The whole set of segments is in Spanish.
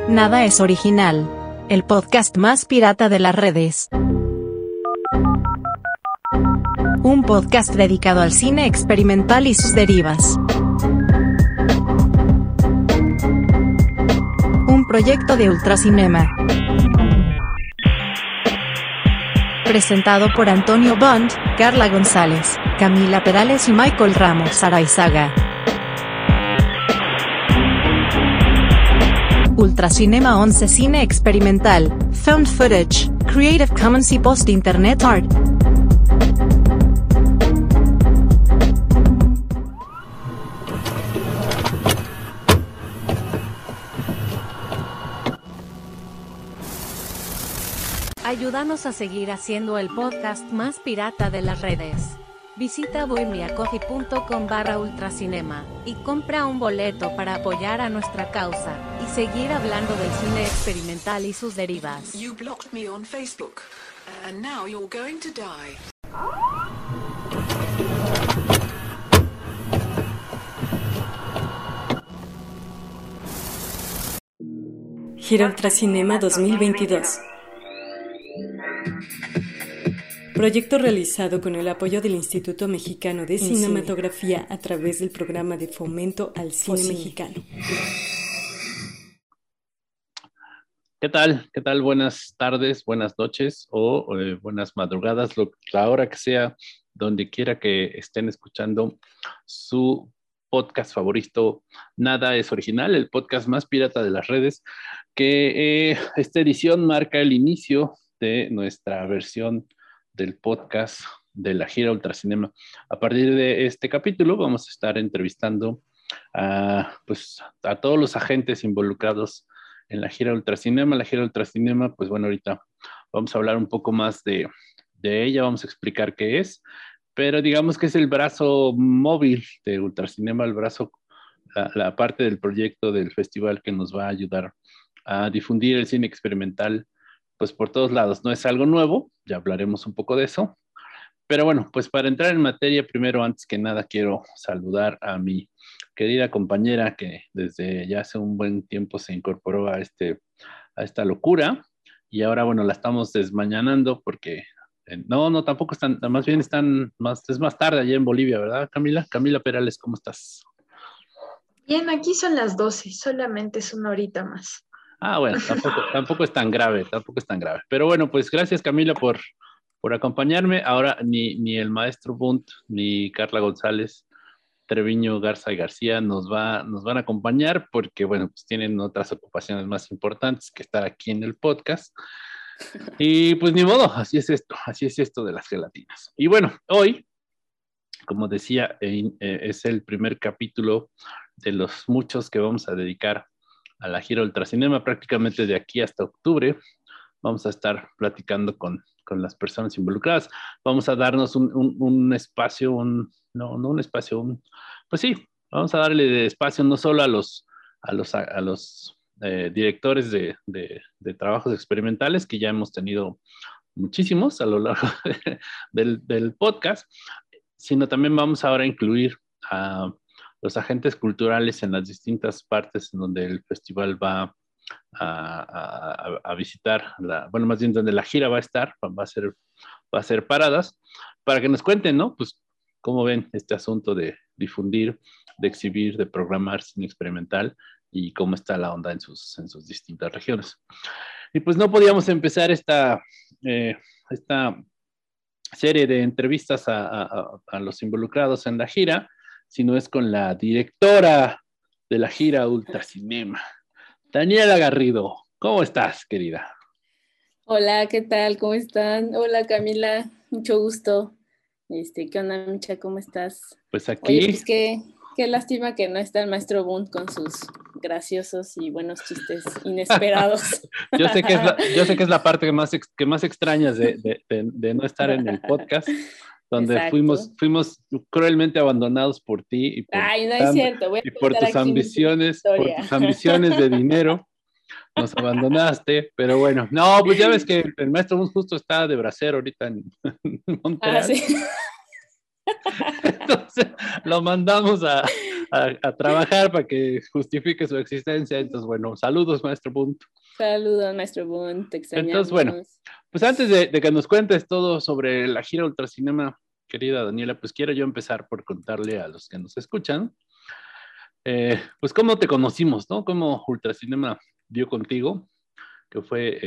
Nada es original. El podcast más pirata de las redes. Un podcast dedicado al cine experimental y sus derivas. Un proyecto de Ultracinema. Presentado por Antonio Bond, Carla González, Camila Perales y Michael Ramos Araizaga. Ultracinema 11 Cine Experimental, Found Footage, Creative Commons y Post Internet Art. Ayúdanos a seguir haciendo el podcast más pirata de las redes. Visita buymeacoffee.com/ultracinema y compra un boleto para apoyar a nuestra causa y seguir hablando del cine experimental y sus derivas. You blocked me on Facebook, and now you're going to die. Gira Ultracinema 2022. Proyecto realizado con el apoyo del Instituto Mexicano de Cinematografía a través del programa de fomento al cine mexicano. ¿Qué tal? ¿Qué tal? Buenas tardes, buenas noches o buenas madrugadas, la hora que sea, donde quiera que estén escuchando su podcast favorito. Nada es original, el podcast más pirata de las redes, que esta edición marca el inicio de nuestra versión del podcast de la gira Ultracinema. A partir de este capítulo vamos a estar entrevistando a todos los agentes involucrados en la gira Ultracinema. La gira Ultracinema, pues bueno, ahorita vamos a hablar un poco más de ella, vamos a explicar qué es, pero digamos que es el brazo móvil de Ultracinema, el brazo, la parte del proyecto del festival que nos va a ayudar a difundir el cine experimental pues por todos lados. No es algo nuevo, ya hablaremos un poco de eso, pero bueno, pues para entrar en materia, primero, antes que nada, quiero saludar a mi querida compañera que desde ya hace un buen tiempo se incorporó a esta locura, y ahora, bueno, la estamos desmañanando porque, no, tampoco están, más bien es más tarde allá en Bolivia, ¿verdad, Camila? Camila Perales, ¿cómo estás? Bien, aquí son las 12, solamente es una horita más. Ah, bueno, tampoco es tan grave, Pero bueno, pues gracias, Camila, por acompañarme. Ahora ni el maestro Bunt, ni Carla González, Treviño, Garza y García nos van a acompañar porque, bueno, pues tienen otras ocupaciones más importantes que estar aquí en el podcast. Y pues ni modo, así es esto de las gelatinas. Y bueno, hoy, como decía, es el primer capítulo de los muchos que vamos a dedicar a la gira Ultracinema. Prácticamente de aquí hasta octubre vamos a estar platicando con las personas involucradas. Vamos a darnos un espacio, pues sí, vamos a darle espacio no solo a los directores de trabajos experimentales, que ya hemos tenido muchísimos a lo largo del podcast, sino también vamos ahora a incluir a los agentes culturales en las distintas partes en donde el festival va a visitar, más bien donde la gira va a estar, va a ser paradas, para que nos cuenten, ¿no? Pues cómo ven este asunto de difundir, de exhibir, de programar cine experimental y cómo está la onda en sus distintas regiones. Y pues no podíamos empezar esta serie de entrevistas a los involucrados en la gira, sino es con la directora de la gira Ultracinema, Daniela Garrido. ¿Cómo estás, querida? Hola, ¿qué tal? ¿Cómo están? Hola, Camila, mucho gusto. ¿Qué onda, Micha? ¿Cómo estás? Pues aquí... Oye, pues qué lástima que no está el maestro Bunt con sus graciosos y buenos chistes inesperados. Yo sé que es la parte que más extrañas de no estar en el podcast, donde fuimos cruelmente abandonados por ti y por, Ay, no es cierto. y por tus ambiciones de dinero. Nos abandonaste, pero bueno. No, pues ya ves que el maestro justo está de bracero ahorita en Montreal. Ah, sí. Entonces lo mandamos a trabajar para que justifique su existencia. Entonces, bueno, saludos, maestro Bunt. Saludos, maestro Bunt, te extrañamos. Entonces, bueno, pues antes de que nos cuentes todo sobre la gira Ultracinema, querida Daniela, pues quiero yo empezar por contarle a los que nos escuchan, pues cómo te conocimos, ¿no? Cómo Ultracinema dio contigo, que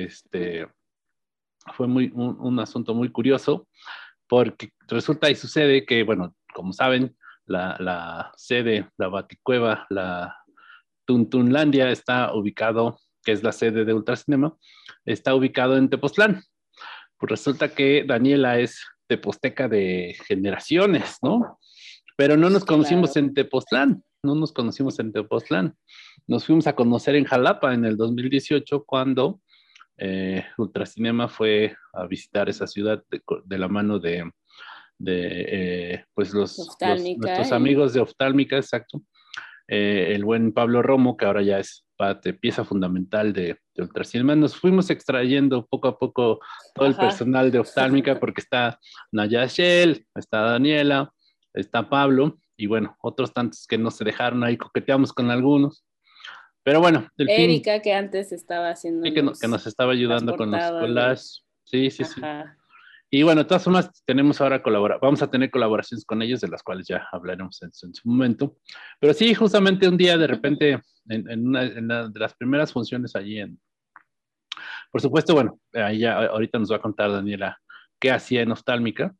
fue un asunto muy curioso, porque resulta y sucede que, bueno, como saben, la sede, la Baticueva, la Tuntunlandia está ubicado, que es la sede de Ultracinema, está ubicado en Tepoztlán. Pues resulta que Daniela es teposteca de generaciones, ¿no? Pero no nos conocimos en Tepoztlán, no nos conocimos en Tepoztlán. Nos fuimos a conocer en Jalapa en el 2018 cuando Ultracinema fue a visitar esa ciudad de la mano de pues nuestros amigos de Oftálmica, exacto. El buen Pablo Romo, que ahora ya es pieza fundamental de Ultracinema. Nos fuimos extrayendo poco a poco todo el personal de Oftálmica, porque está Nayashel, está Daniela, está Pablo, y bueno, otros tantos que no se dejaron ahí, coqueteamos con algunos. Pero bueno, Erika, que antes estaba haciendo que nos estaba ayudando con los collages. Sí. Y bueno, de todas formas, vamos a tener colaboraciones con ellos, de las cuales ya hablaremos en su momento. Pero sí, justamente un día, de repente, en una de las primeras funciones allí por supuesto, bueno, ahí ya ahorita nos va a contar Daniela qué hacía en Oftálmica,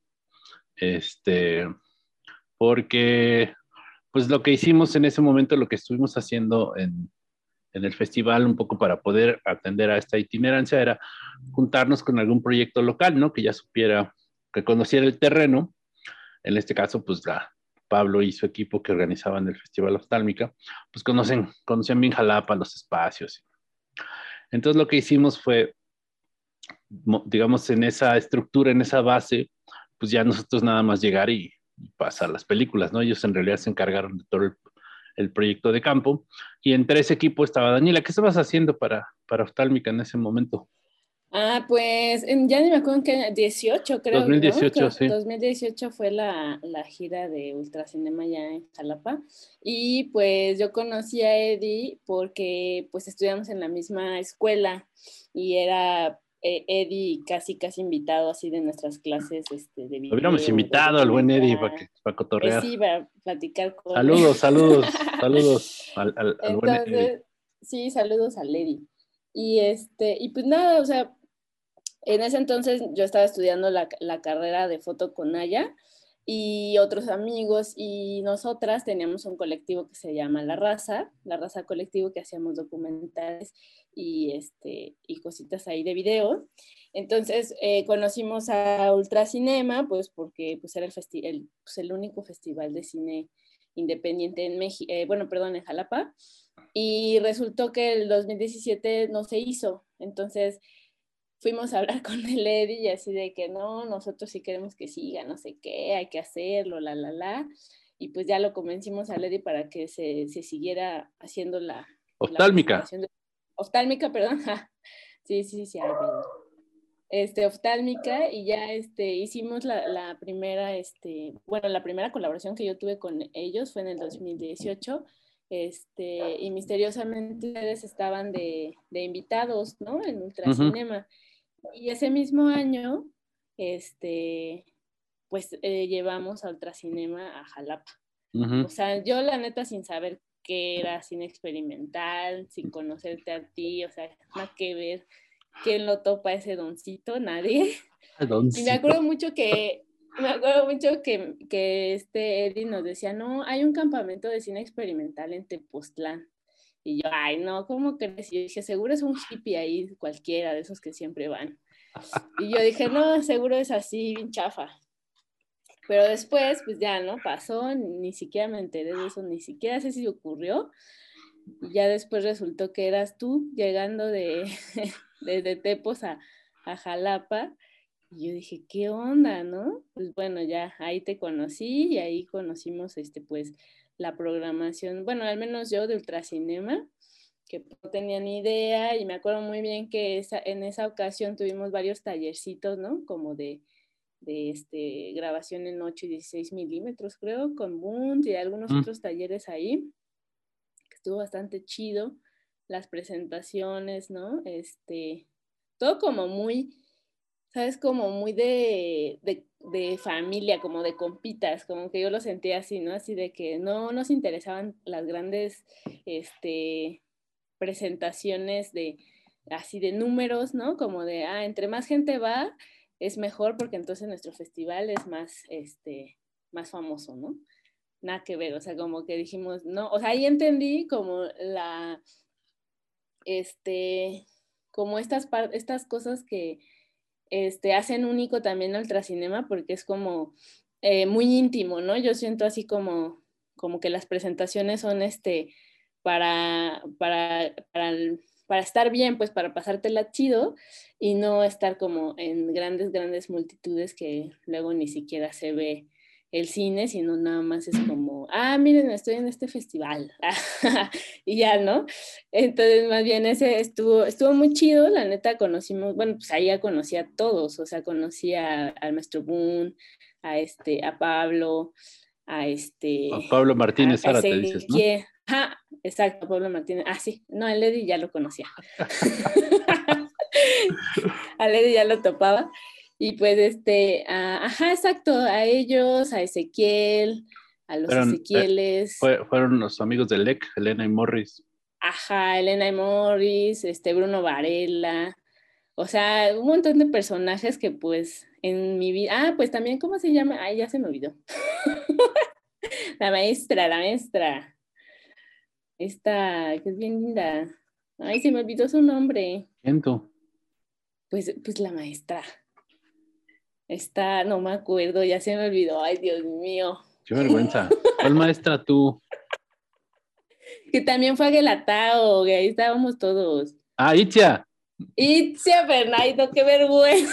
porque pues lo que hicimos en ese momento, lo que estuvimos haciendo en el festival, un poco para poder atender a esta itinerancia, era juntarnos con algún proyecto local, ¿no? Que ya supiera, que conociera el terreno. En este caso, pues Pablo y su equipo que organizaban el Festival Oftálmica, pues conocían bien Jalapa, los espacios. Entonces lo que hicimos fue, digamos, en esa estructura, en esa base, pues ya nosotros nada más llegar y pasar las películas, ¿no? Ellos en realidad se encargaron de todo el proyecto de campo, y entre ese equipo estaba Daniela. ¿Qué estabas haciendo para Oftálmica en ese momento? Pues ya ni me acuerdo en qué, 18 creo, 2018, ¿no? sí. 2018 fue la gira de Ultracinema ya en Jalapa, y pues yo conocí a Eddie porque pues estudiamos en la misma escuela, y era Eddie casi invitado así de nuestras clases de video. Hubiéramos invitado al buen Eddie para cotorrear. Sí, para platicar con saludos al buen Eddie. Sí, saludos al Eddie. Y pues nada, o sea, en ese entonces yo estaba estudiando la carrera de foto con Naya y otros amigos, y nosotras teníamos un colectivo que se llama La Raza Colectivo, que hacíamos documentales y cositas ahí de video. Entonces conocimos a Ultracinema, pues porque pues era el único festival de cine independiente en México, en Jalapa, y resultó que el 2017 no se hizo. Entonces fuimos a hablar con el Eddie y así de que no, nosotros sí queremos que siga, no sé qué, hay que hacerlo, y pues ya lo convencimos al Eddie para que se siguiera haciendo la Oftálmica. Oftálmica, perdón. Sí, Oftálmica, y ya hicimos la primera, la primera colaboración que yo tuve con ellos fue en el 2018, y misteriosamente ustedes estaban de invitados, ¿no? En Ultracinema. Y ese mismo año, pues llevamos a Ultracinema a Jalapa. O sea, yo la neta sin saber qué era cine experimental, sin conocerte a ti, o sea, nada que ver. ¿Quién lo topa ese doncito? Nadie. Doncito. Y me acuerdo mucho que Eddie nos decía, no, hay un campamento de cine experimental en Tepoztlán. Y yo, ay, no, ¿cómo crees? Y yo dije, seguro es un hippie ahí, cualquiera de esos que siempre van. Y yo dije, no, seguro es así, bien chafa. Pero después, pues ya, ¿no? Pasó, ni siquiera me enteré de eso, ni siquiera sé si ocurrió. Y ya después resultó que eras tú llegando desde Tepos a Jalapa. Y yo dije, ¿qué onda, no? Pues bueno, ya ahí te conocí y ahí conocimos, pues, la programación, bueno, al menos yo de Ultracinema, que no tenía ni idea, y me acuerdo muy bien que en esa ocasión tuvimos varios tallercitos, ¿no? Como de grabación en 8 y 16 milímetros, creo, con Bunt y algunos otros talleres ahí, que estuvo bastante chido. Las presentaciones, ¿no? Todo como muy, ¿sabes? Como muy de familia, como de compitas, como que yo lo sentía así, ¿no? Así de que no nos interesaban las grandes presentaciones así de números, ¿no? Como de, entre más gente va, es mejor porque entonces nuestro festival es más famoso, ¿no? Nada que ver, o sea, como que dijimos, no, o sea, ahí entendí como como estas cosas que hacen único también al Ultracinema, porque es como muy íntimo, ¿no? Yo siento así como que las presentaciones son para estar bien, pues para pasártela chido y no estar como en grandes multitudes que luego ni siquiera se ve el cine, sino nada más es como, miren, estoy en este festival y ya, ¿no? Entonces más bien ese estuvo muy chido, la neta conocimos, bueno, pues ahí ya conocí a todos, o sea, conocí al maestro Boone, a Pablo, A Pablo Martínez a Zárate, dices, ¿no? Exacto, Pablo Martínez. Sí, no, el Eddie ya lo conocía. Al Eddie ya lo topaba. Y pues exacto, a ellos, a Ezequiel, a los Ezequieles. Fueron los amigos de Lec, Elena y Morris. Elena y Morris, Bruno Varela. O sea, un montón de personajes que pues en mi vida... pues también, ¿cómo se llama? Ya se me olvidó. La maestra. Esta, que es bien linda. Se me olvidó su nombre. ¿Quién tú? Pues la maestra. No me acuerdo, ya se me olvidó. Ay, Dios mío. Qué vergüenza. ¿Cuál maestra tú? Que también fue a Guelatao, que ahí estábamos todos. Itzia. Itzia Bernardo, qué vergüenza.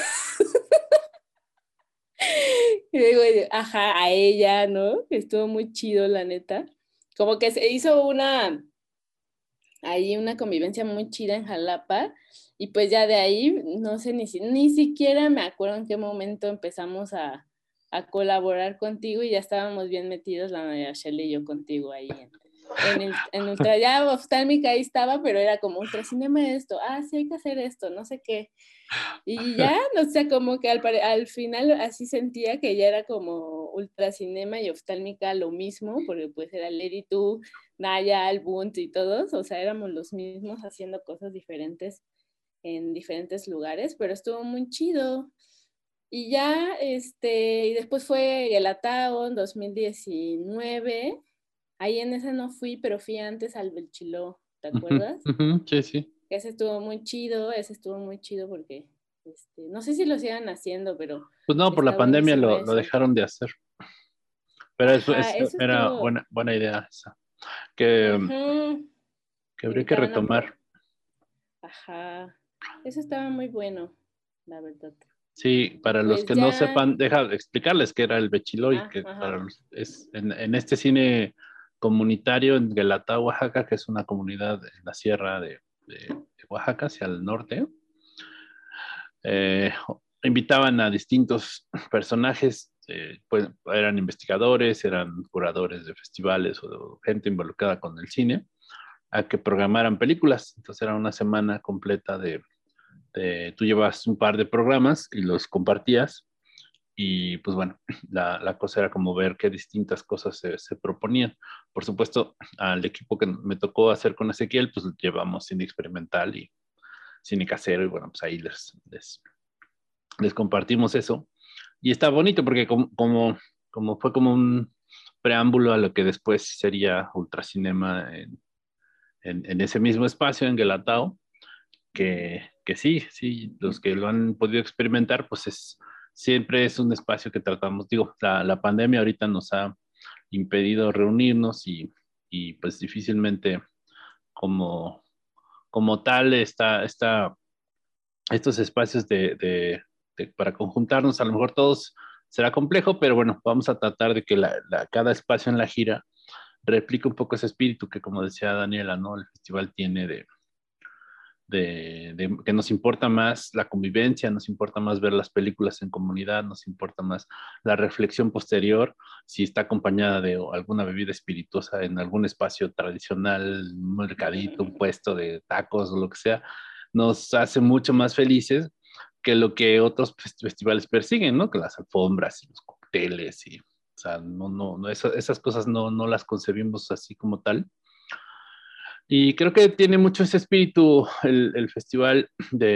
Y digo, a ella, ¿no? Estuvo muy chido, la neta. Como que se hizo una convivencia muy chida en Jalapa, y pues ya de ahí, no sé, ni siquiera me acuerdo en qué momento empezamos a colaborar contigo y ya estábamos bien metidos, la María Shelley y yo contigo ahí en Ultra, ya Oftálmica ahí estaba, pero era como Ultracinema esto, sí hay que hacer esto, no sé qué. Y ya, no sé, como que al final así sentía que ya era como Ultracinema y Oftálmica lo mismo, porque pues era Lady, tú, Naya, Albunt y todos, o sea, éramos los mismos haciendo cosas diferentes en diferentes lugares, pero estuvo muy chido. Y ya, y después fue Guelatao en 2019, ahí en ese no fui, pero fui antes al Belchiló, ¿te acuerdas? Sí. Ese estuvo muy chido porque no sé si lo sigan haciendo, pero... Pues no, por la pandemia lo dejaron de hacer. Pero eso era buena idea esa. Que habría que retomar. Eso estaba muy bueno, la verdad. Sí, para pues los que no sepan, deja explicarles qué era el Bechiloy, que es en este cine comunitario en Guelatao, Oaxaca, que es una comunidad en la sierra de Oaxaca, hacia el norte. Invitaban a distintos personajes, pues eran investigadores, eran curadores de festivales o gente involucrada con el cine, a que programaran películas. Entonces era una semana completa tú llevas un par de programas y los compartías, y pues bueno, la cosa era como ver qué distintas cosas se proponían. Por supuesto, al equipo que me tocó hacer con Ezequiel, pues llevamos cine experimental y cine casero, y bueno, pues ahí les compartimos eso. Y está bonito porque como fue como un preámbulo a lo que después sería Ultracinema en ese mismo espacio, en Guelatao, que sí, los que lo han podido experimentar, pues siempre es un espacio que tratamos. Digo, la pandemia ahorita nos ha impedido reunirnos y pues difícilmente como tal estos espacios para conjuntarnos, a lo mejor todos será complejo, pero bueno, vamos a tratar de que cada espacio en la gira replique un poco ese espíritu que, como decía Daniela, ¿no? El festival tiene que nos importa más la convivencia, nos importa más ver las películas en comunidad, nos importa más la reflexión posterior, si está acompañada de alguna bebida espirituosa en algún espacio tradicional, un mercadito, un puesto de tacos o lo que sea, nos hace mucho más felices que lo que otros festivales persiguen, ¿no? Que las alfombras y los cócteles y, o sea, esas cosas no las concebimos así como tal. Y creo que tiene mucho ese espíritu el festival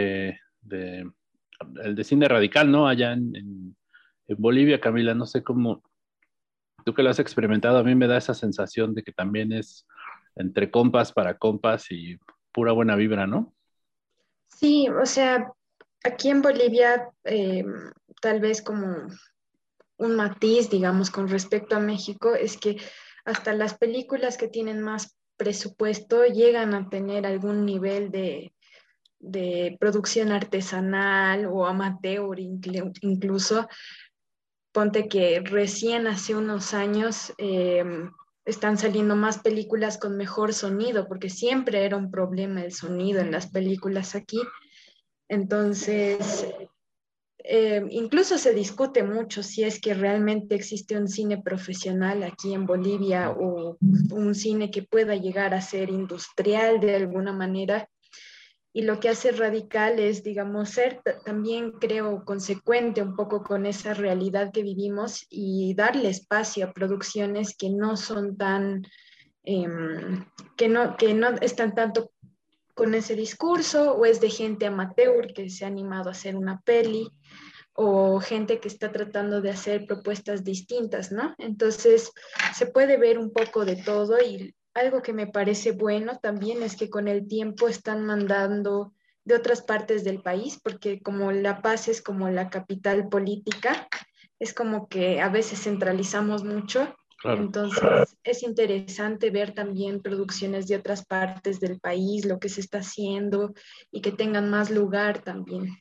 el de cine radical, ¿no? Allá en Bolivia, Camila, no sé cómo, tú que lo has experimentado, a mí me da esa sensación de que también es entre compas para compas y pura buena vibra, ¿no? Sí, o sea, aquí en Bolivia, tal vez como un matiz, digamos, con respecto a México, es que hasta las películas que tienen más presupuesto llegan a tener algún nivel de producción artesanal o amateur incluso. Ponte que recién hace unos años están saliendo más películas con mejor sonido, porque siempre era un problema el sonido en las películas aquí. Entonces, incluso se discute mucho si es que realmente existe un cine profesional aquí en Bolivia o un cine que pueda llegar a ser industrial de alguna manera. Y lo que hace Radical es, digamos, ser también, creo, consecuente un poco con esa realidad que vivimos y darle espacio a producciones que no son tan, eh, que no están tanto con ese discurso, o es de gente amateur que se ha animado a hacer una peli, o gente que está tratando de hacer propuestas distintas, ¿no? Entonces, se puede ver un poco de todo, y algo que me parece bueno también es que con el tiempo están mandando de otras partes del país, porque como La Paz es como la capital política, es como que a veces centralizamos mucho. Claro. Entonces, es interesante ver también producciones de otras partes del país, lo que se está haciendo y que tengan más lugar también.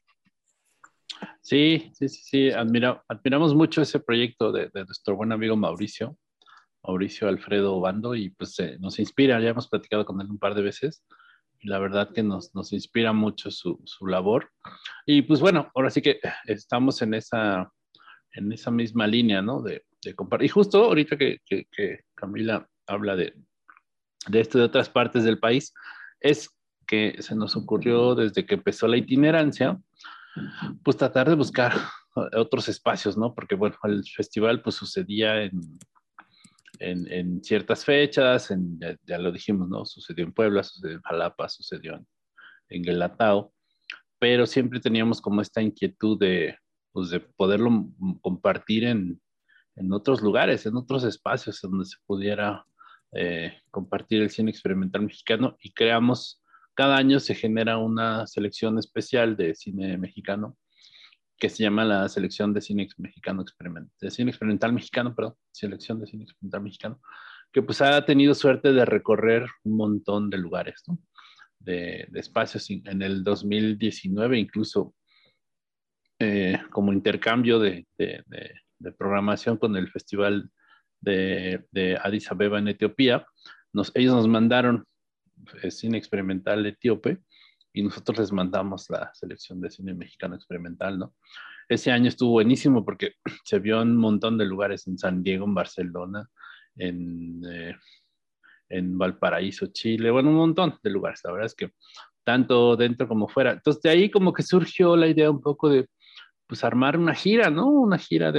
Sí, admiramos mucho ese proyecto de nuestro buen amigo Mauricio Alfredo Obando, y pues nos inspira, ya hemos platicado con él un par de veces, y la verdad que nos inspira mucho su labor. Y pues bueno, ahora sí que estamos en esa misma línea, ¿no? De compartir. Y justo ahorita que Camila habla de esto de otras partes del país, es que se nos ocurrió desde que empezó la itinerancia, pues tratar de buscar otros espacios, ¿no? Porque bueno, el festival pues sucedía en ciertas fechas, ya lo dijimos, ¿no? Sucedió en Puebla, sucedió en Jalapa, sucedió en Guelatao, pero siempre teníamos como esta inquietud pues de poderlo compartir en otros lugares, en otros espacios donde se pudiera compartir el cine experimental mexicano, y cada año se genera una selección especial de cine mexicano que se llama la Selección de Cine Mexicano de Cine Experimental Mexicano, perdón, Selección de Cine Experimental Mexicano, que pues ha tenido suerte de recorrer un montón de lugares, ¿no? De espacios. En el 2019 incluso como intercambio de programación con el Festival de Addis Abeba en Etiopía, ellos nos mandaron cine experimental etíope, y nosotros les mandamos la selección de cine mexicano experimental, ¿no? Ese año estuvo buenísimo porque se vio en un montón de lugares, en San Diego, en Barcelona, en, eh, en Valparaíso, Chile, bueno, un montón de lugares, la verdad es que tanto dentro como fuera. Entonces de ahí como que surgió la idea un poco de, pues, armar una gira, ¿no? Una gira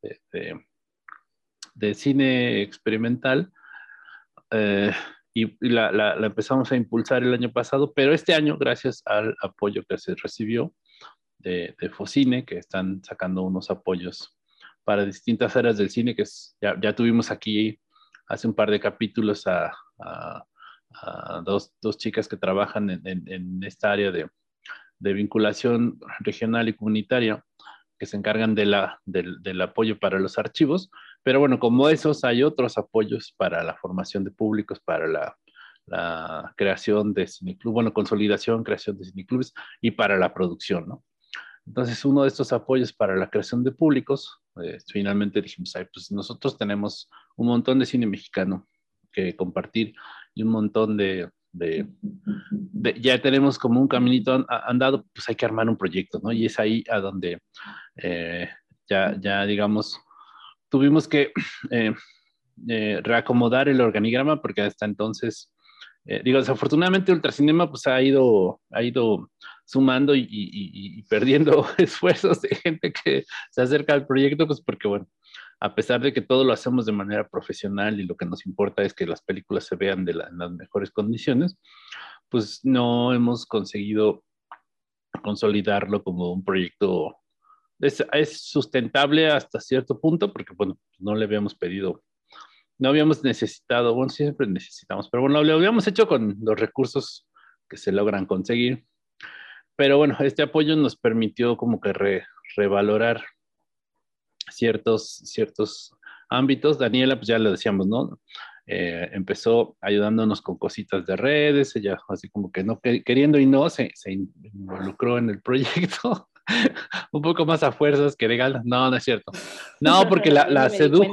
de cine experimental, eh, y la empezamos a impulsar el año pasado, pero este año, gracias al apoyo que se recibió de Focine, que están sacando unos apoyos para distintas áreas del cine, ya tuvimos aquí hace un par de capítulos a dos chicas que trabajan en esta área de vinculación regional y comunitaria, que se encargan del apoyo para los archivos, pero bueno, como esos hay otros apoyos para la formación de públicos, para la creación de cineclubes, bueno, consolidación, creación de cineclubes, y para la producción, ¿no? Entonces, uno de estos apoyos para la creación de públicos, finalmente dijimos, ay, pues nosotros tenemos un montón de cine mexicano que compartir, y un montón ya tenemos como un caminito andado, pues hay que armar un proyecto, ¿no? Y es ahí a donde ya digamos, tuvimos que reacomodar el organigrama porque hasta entonces, desafortunadamente Ultracinema pues ha ido sumando y perdiendo esfuerzos de gente que se acerca al proyecto, pues porque bueno, a pesar de que todo lo hacemos de manera profesional y lo que nos importa es que las películas se vean en las mejores condiciones, pues no hemos conseguido consolidarlo como un proyecto. Es sustentable hasta cierto punto porque, bueno, no le habíamos pedido, no habíamos necesitado, bueno, siempre necesitamos, pero bueno, lo habíamos hecho con los recursos que se logran conseguir. Pero bueno, este apoyo nos permitió como que revalorar ciertos ámbitos. Daniela, pues ya lo decíamos, ¿no? Empezó ayudándonos con cositas de redes, ella así como que no queriendo y no, se involucró en el proyecto. Un poco más a fuerzas que de ganas. No, no es cierto. No, porque la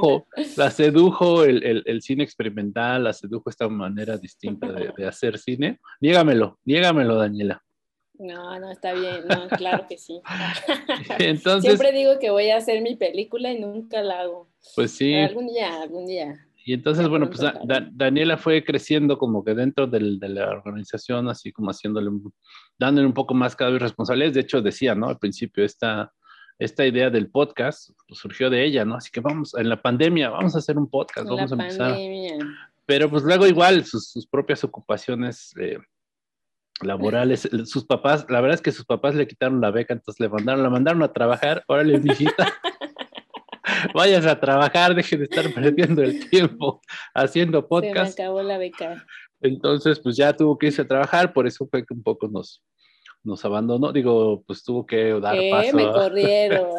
sedujo el cine experimental, la sedujo esta manera distinta de hacer cine. Niégamelo, Daniela. No, está bien, no, claro que sí. Entonces, siempre digo que voy a hacer mi película y nunca la hago. Pues sí. Pero algún día. Y entonces, bueno, pues Daniela fue creciendo como que dentro de la organización, así como dándole un poco más cada vez responsabilidades. De hecho, decía, ¿no? Al principio esta idea del podcast pues, surgió de ella, ¿no? Así que en la pandemia, vamos a hacer un podcast, vamos a empezar. Pero pues luego igual sus propias ocupaciones laborales, sus papás, la verdad es que sus papás le quitaron la beca, entonces la mandaron a trabajar. Órale, mijita. Vayas a trabajar, deje de estar perdiendo el tiempo haciendo podcast. Se me acabó la beca. Entonces, pues ya tuvo que irse a trabajar, por eso fue que un poco nos abandonó. Digo, pues tuvo que dar paso. Me corrieron.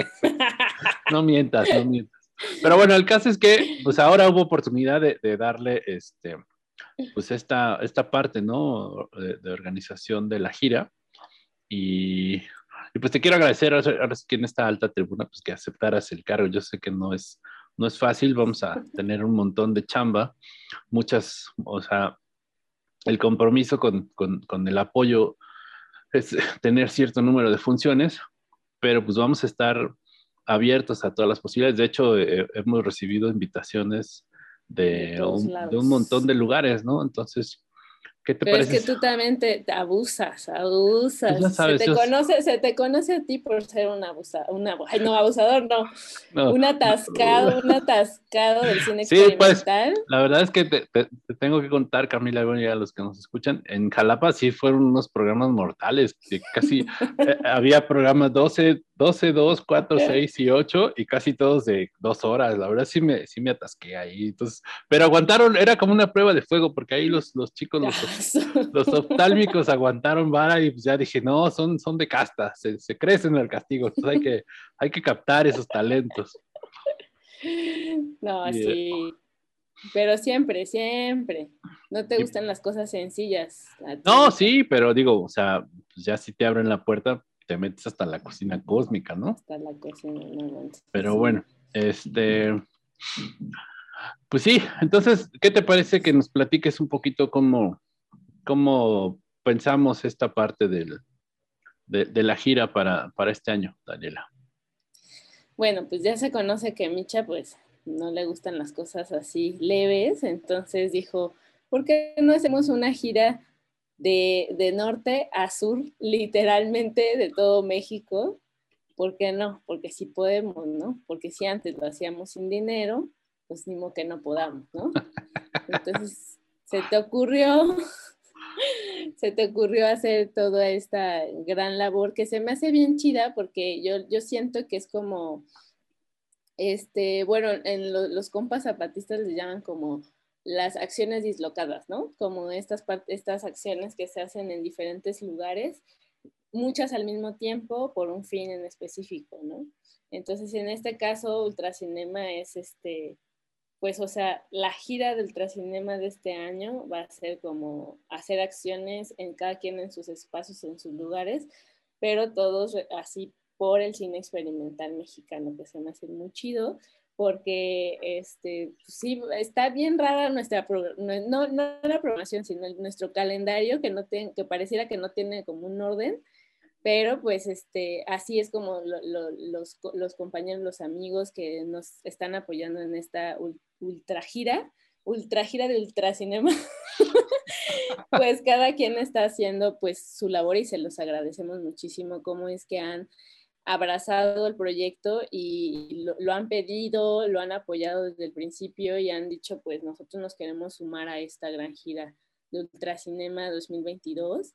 No mientas. Pero bueno, el caso es que, pues ahora hubo oportunidad de darle, pues esta parte, ¿no? De organización de la gira. Y pues te quiero agradecer ahora sí que en esta alta tribuna pues que aceptaras el cargo. Yo sé que no es fácil, vamos a tener un montón de chamba, o sea, el compromiso con el apoyo es tener cierto número de funciones, pero pues vamos a estar abiertos a todas las posibilidades. De hecho, hemos recibido invitaciones de un montón de lugares, ¿no? Entonces, ¿qué te parece? Es que tú también te abusas. Pues ya sabes, se te conoce a ti por ser un abusador, no. Un atascado del cine experimental. Pues, la verdad es que te tengo que contar, Camila, y a los que nos escuchan, en Jalapa sí fueron unos programas mortales, que casi había programas 12, 2, 4, 6 y 8, y casi todos de 2 horas. La verdad sí me atasqué ahí. Entonces, pero aguantaron, era como una prueba de fuego, porque ahí los chicos, los oftálmicos aguantaron vara y pues ya dije, no, son de casta, se crecen al castigo, entonces hay que captar esos talentos. No, sí, pero siempre, no te gustan las cosas sencillas. No, sí, pero digo, o sea, pues ya si te abren la puerta, te metes hasta la cocina cósmica, ¿no? Hasta la cocina, no. Pero sí. Bueno, pues sí, entonces, ¿qué te parece que nos platiques un poquito cómo pensamos esta parte de la gira para este año, Daniela? Bueno, pues ya se conoce que Micha, pues, no le gustan las cosas así leves, entonces dijo, ¿por qué no hacemos una gira de norte a sur, literalmente de todo México? ¿Por qué no? Porque sí podemos, ¿no? Porque si antes lo hacíamos sin dinero, pues ni modo que no podamos, ¿no? Entonces, se te ocurrió hacer toda esta gran labor que se me hace bien chida porque yo siento que es como, bueno, en los compas zapatistas les llaman como las acciones dislocadas, ¿no? Como estas acciones que se hacen en diferentes lugares, muchas al mismo tiempo por un fin en específico, ¿no? Entonces, en este caso, Ultracinema es pues, o sea, la gira del Ultracinema de este año va a ser como hacer acciones en cada quien en sus espacios, en sus lugares, pero todos así por el cine experimental mexicano, que se me hace muy chido, porque sí, está bien rara nuestra, no la programación, sino nuestro calendario, que pareciera que no tiene como un orden, pero pues así es como los compañeros, los amigos que nos están apoyando en esta ultra gira de Ultracinema, pues cada quien está haciendo pues su labor y se los agradecemos muchísimo cómo es que han abrazado el proyecto y lo han pedido, lo han apoyado desde el principio y han dicho pues nosotros nos queremos sumar a esta gran gira de Ultracinema 2022.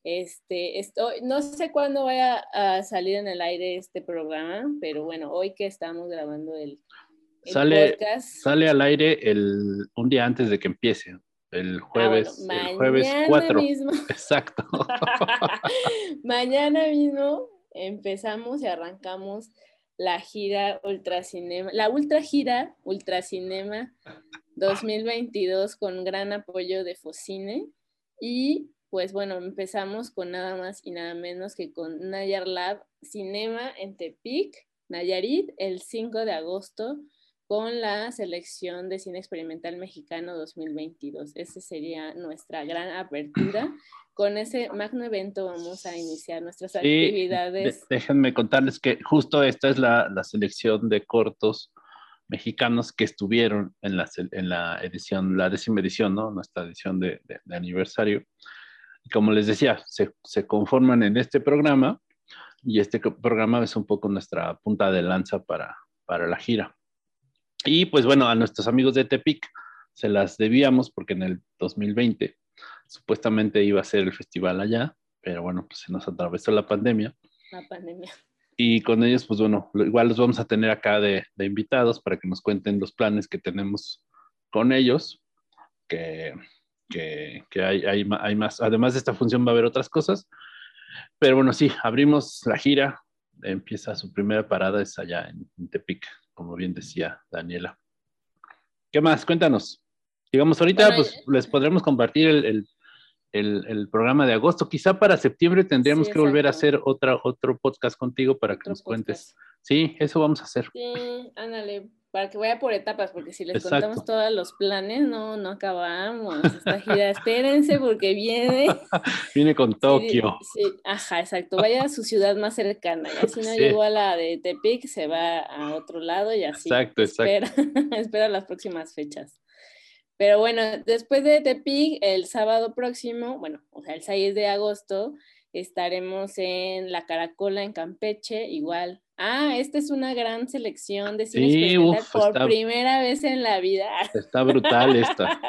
No sé cuándo vaya a salir en el aire este programa, pero bueno, hoy que estamos grabando el podcast. Sale al aire un día antes de que empiece, el jueves, bueno, el jueves 4. Mismo. Exacto. Mañana mismo empezamos y arrancamos la gira Ultracinema, la ultra gira Ultracinema 2022 con gran apoyo de Focine y pues bueno, empezamos con nada más y nada menos que con Nayar Lab Cinema en Tepic, Nayarit, el 5 de agosto con la selección de cine experimental mexicano 2022. Esa sería nuestra gran apertura. Con ese magno evento vamos a iniciar nuestras actividades. Déjenme contarles que justo esta es la selección de cortos mexicanos que estuvieron en la edición, la 10ª edición, ¿no? Nuestra edición de aniversario. Y como les decía, se conforman en este programa y este programa es un poco nuestra punta de lanza para la gira. Y pues bueno, a nuestros amigos de Tepic se las debíamos porque en el 2020 supuestamente iba a ser el festival allá, pero bueno, pues se nos atravesó la pandemia. Y con ellos, pues bueno, igual los vamos a tener acá de invitados para que nos cuenten los planes que tenemos con ellos, que hay más. Además de esta función va a haber otras cosas, pero bueno, sí, abrimos la gira, empieza su primera parada, es allá en Tepic, como bien decía Daniela. ¿Qué más? Cuéntanos. Digamos, ahorita bueno, pues les podremos compartir el programa de agosto. Quizá para septiembre tendríamos que volver a hacer otro podcast contigo para que nos cuentes. Sí, eso vamos a hacer. Sí, ándale, para que vaya por etapas, porque si les contamos todos los planes, no acabamos esta gira. Espérense porque viene. Viene con Tokio. Sí, ajá, exacto. Vaya a su ciudad más cercana. Y si no llegó a la de Tepic, se va a otro lado y así. Exacto. Espera las próximas fechas. Pero bueno, después de Tepic, el sábado próximo, bueno, o sea, el 6 de agosto, estaremos en La Caracola, en Campeche, igual. Esta es una gran selección de cine experimental por primera vez en la vida. Está brutal esta.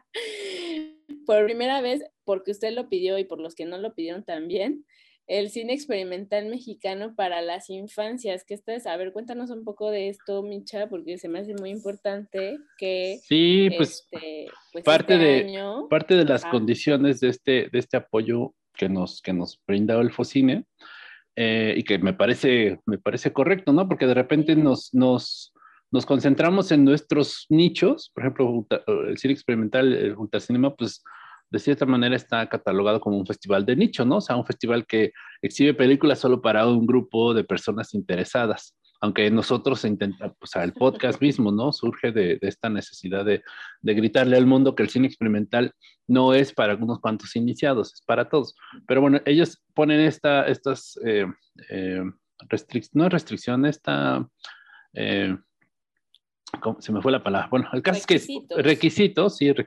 Por primera vez, porque usted lo pidió y por los que no lo pidieron también, el cine experimental mexicano para las infancias. ¿Qué estás? A ver, cuéntanos un poco de esto, Micha, porque se me hace muy importante que sí, pues, parte de las condiciones de este apoyo que nos brinda el Focine, y que me parece correcto, ¿no? Porque de repente nos concentramos en nuestros nichos. Por ejemplo, el cine experimental, el Ultracinema, pues de cierta manera está catalogado como un festival de nicho, ¿no? O sea, un festival que exhibe películas solo para un grupo de personas interesadas. Aunque nosotros intentamos, o sea, el podcast mismo, ¿no? Surge de esta necesidad de gritarle al mundo que el cine experimental no es para unos cuantos iniciados, es para todos. Pero bueno, ellos ponen estas restricciones, se me fue la palabra. Bueno, el caso es que es requisito,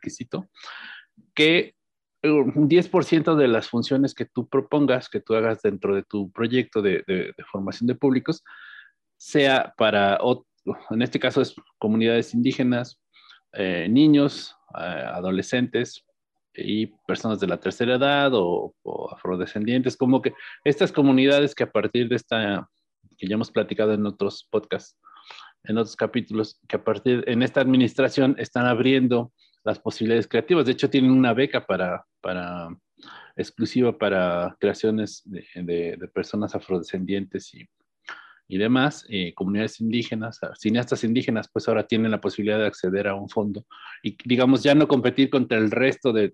que un 10% de las funciones que tú propongas, que tú hagas dentro de tu proyecto de formación de públicos, sea para, en este caso es comunidades indígenas, niños, adolescentes y personas de la tercera edad o afrodescendientes, como que estas comunidades que a partir de que ya hemos platicado en otros podcasts, en otros capítulos, que en esta administración están abriendo las posibilidades creativas. De hecho, tienen una beca exclusiva para creaciones de personas afrodescendientes y demás, comunidades indígenas, cineastas indígenas, pues ahora tienen la posibilidad de acceder a un fondo y, digamos, ya no competir contra el resto de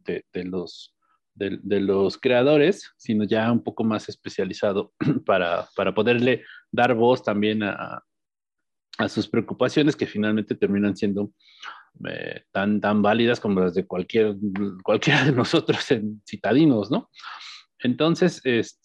los creadores, sino ya un poco más especializado para poderle dar voz también a a sus preocupaciones que finalmente terminan siendo tan válidas como las de cualquiera de nosotros citadinos, ¿no? Entonces,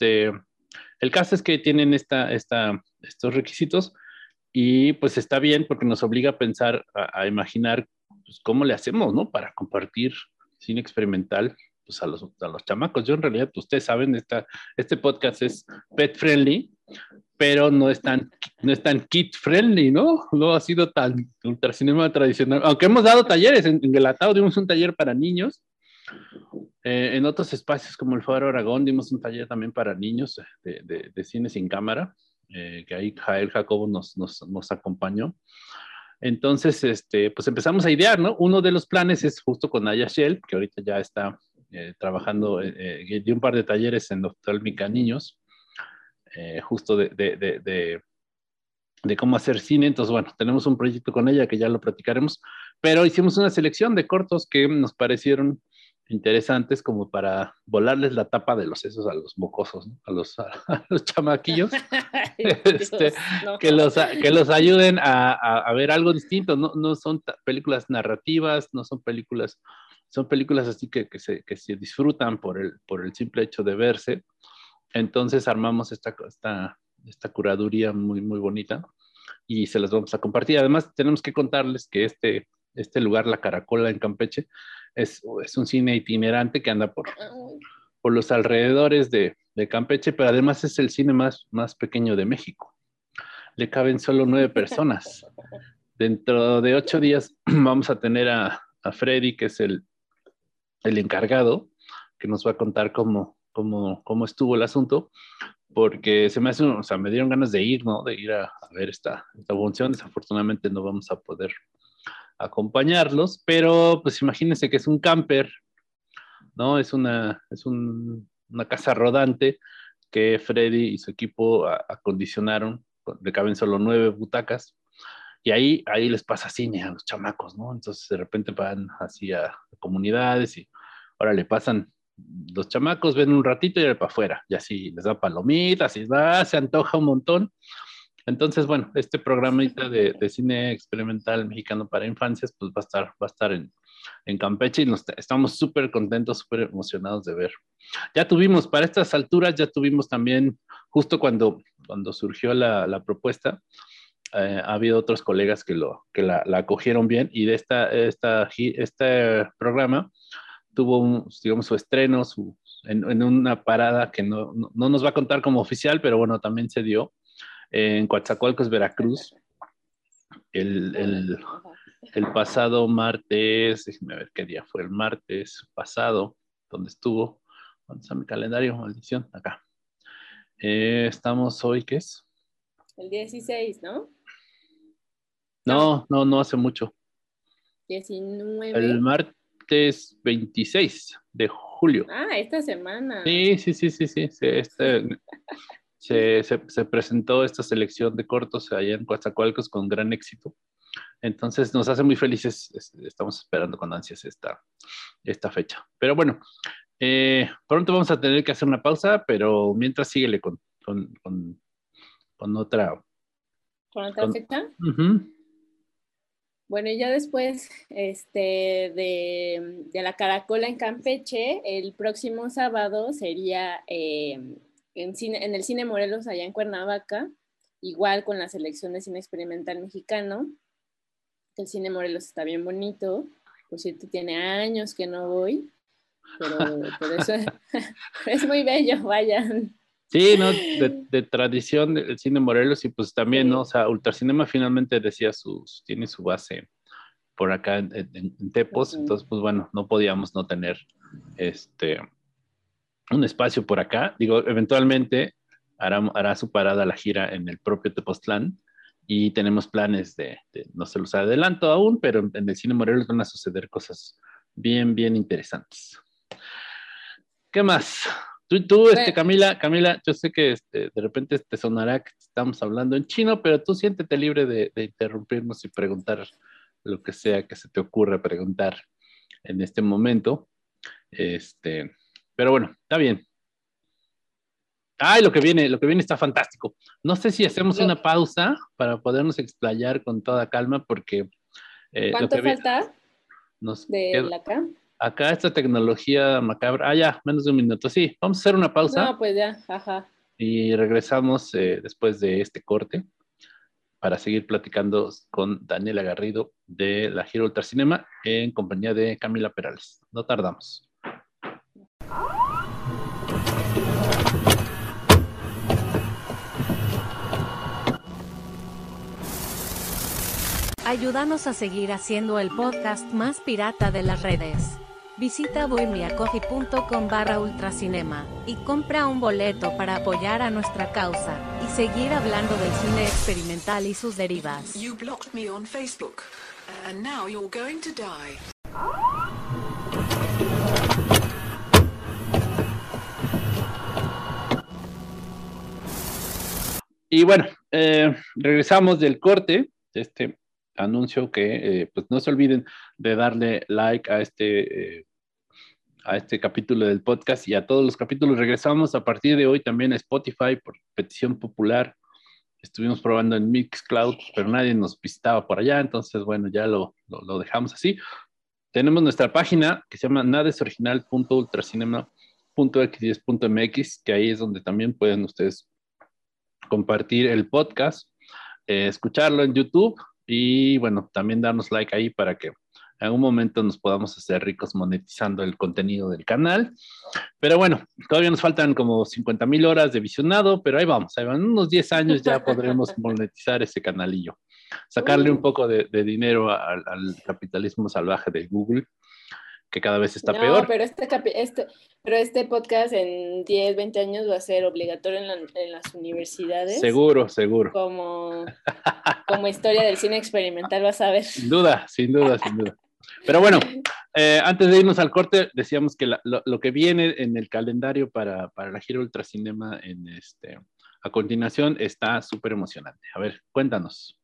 el caso es que tienen estos requisitos y pues está bien porque nos obliga a pensar, a imaginar pues, cómo le hacemos, ¿no? Para compartir cine experimental pues, a los chamacos. Yo en realidad, ustedes saben, este podcast es pet friendly, pero no es tan kid friendly, ¿no? No ha sido tan ultracinema tradicional, aunque hemos dado talleres, en Guelatao dimos un taller para niños, en otros espacios como el Faro Aragón dimos un taller también para niños de cine sin cámara, que ahí Jael Jacobo nos acompañó. Entonces, pues empezamos a idear, ¿no? Uno de los planes es justo con Aya Shell, que ahorita ya está trabajando, dio un par de talleres en Oftalmica Niños, justo de cómo hacer cine. Entonces, bueno, tenemos un proyecto con ella que ya lo platicaremos, pero hicimos una selección de cortos que nos parecieron interesantes como para volarles la tapa de los sesos a los mocosos, ¿no? a los chamaquillos. Dios, no. que los ayuden a ver algo distinto. No son películas narrativas, no son películas, son películas así que se disfrutan por el simple hecho de verse. Entonces armamos esta curaduría muy, muy bonita y se las vamos a compartir. Además, tenemos que contarles que este lugar, La Caracola en Campeche, es un cine itinerante que anda por los alrededores de Campeche, pero además es el cine más pequeño de México. Le caben solo 9 personas. Dentro de 8 días vamos a tener a Freddy, que es el encargado, que nos va a contar cómo estuvo el asunto, porque me dieron ganas de ir, ¿no? De ir a ver esta función. Desafortunadamente no vamos a poder acompañarlos, pero pues imagínense que es un camper, ¿no? Es una casa rodante que Freddy y su equipo acondicionaron, le caben solo 9 butacas, y ahí les pasa cine a los chamacos, ¿no? Entonces de repente van así a comunidades y ahora le pasan los chamacos, ven un ratito y ahora para afuera, y así les da palomitas y se antoja un montón. Entonces, bueno, este programita de cine experimental mexicano para infancias, pues va a estar en Campeche y estamos súper contentos, súper emocionados de ver. Ya tuvimos, para estas alturas, ya tuvimos también, justo cuando surgió la propuesta, ha habido otros colegas que la acogieron bien y de este programa tuvo, digamos, su estreno en una parada que no nos va a contar como oficial, pero bueno, también se dio en Coatzacoalcos, Veracruz, el pasado martes. Déjenme ver qué día fue el martes pasado, donde estuvo. ¿Dónde está mi calendario? Maldición, acá. Estamos hoy, ¿qué es? El 16, ¿no? No hace mucho. 19. El martes 26 de julio. Ah, esta semana. Sí. Se presentó esta selección de cortos allá en Coatzacoalcos con gran éxito. Entonces nos hace muy felices. Estamos esperando con ansias esta fecha. Pero bueno, pronto vamos a tener que hacer una pausa, pero mientras síguele con otra. ¿Con otra fecha? Uh-huh. Bueno, y ya después de La Caracola en Campeche, el próximo sábado sería en el Cine Morelos, allá en Cuernavaca, igual con la selección de cine experimental mexicano. El Cine Morelos está bien bonito, por cierto, tiene años que no voy, pero por eso es muy bello, vayan. Sí, ¿no? De tradición del cine Morelos y pues también, ¿no? O sea, Ultracinema finalmente tiene su base por acá en Tepos, entonces pues bueno, no podíamos no tener un espacio por acá. Digo, eventualmente hará su parada la gira en el propio Tepoztlán y tenemos planes no se los adelanto aún, pero en el cine Morelos van a suceder cosas bien, bien interesantes. ¿Qué más? Tú, Camila, yo sé que de repente te sonará que estamos hablando en chino, pero tú siéntete libre de interrumpirnos y preguntar lo que sea que se te ocurra preguntar en este momento. Pero bueno, está bien. Ay, lo que viene está fantástico. No sé si hacemos una pausa para podernos explayar con toda calma, porque lo ¿Cuánto que viene falta nos de queda. la acá? Acá esta tecnología macabra. Ah, ya, menos de un minuto. Sí, vamos a hacer una pausa No, pues ya, ajá. y regresamos después de este corte para seguir platicando con Daniela Garrido de la Gira Ultracinema en compañía de Camila Perales. No tardamos. Ayúdanos a seguir haciendo el podcast más pirata de las redes. Visita buymeacoffee.com/ultracinema y compra un boleto para apoyar a nuestra causa y seguir hablando del cine experimental y sus derivas. You blocked me on Facebook, and now you're going to die. Y bueno, regresamos del corte de este anuncio que pues no se olviden de darle like a este capítulo del podcast y a todos los capítulos. Regresamos a partir de hoy también a Spotify por petición popular. Estuvimos probando en Mixcloud, pero nadie nos visitaba por allá, entonces bueno, ya lo dejamos así. Tenemos nuestra página que se llama nadesoriginal.ultracinema.x10.mx, que ahí es donde también pueden ustedes compartir el podcast, escucharlo en YouTube y bueno, también darnos like ahí para que en algún momento nos podamos hacer ricos monetizando el contenido del canal. Pero bueno, todavía nos faltan como 50,000 horas de visionado, pero ahí vamos, en unos 10 años ya podremos monetizar ese canalillo, sacarle un poco de dinero al capitalismo salvaje de Google, que cada vez está peor. No, pero este podcast en 10, 20 años va a ser obligatorio en las universidades. Seguro. Como historia del cine experimental, vas a ver. Sin duda. Pero bueno, antes de irnos al corte, decíamos que lo que viene en el calendario para la Gira Ultracinema a continuación está súper emocionante. A ver, cuéntanos.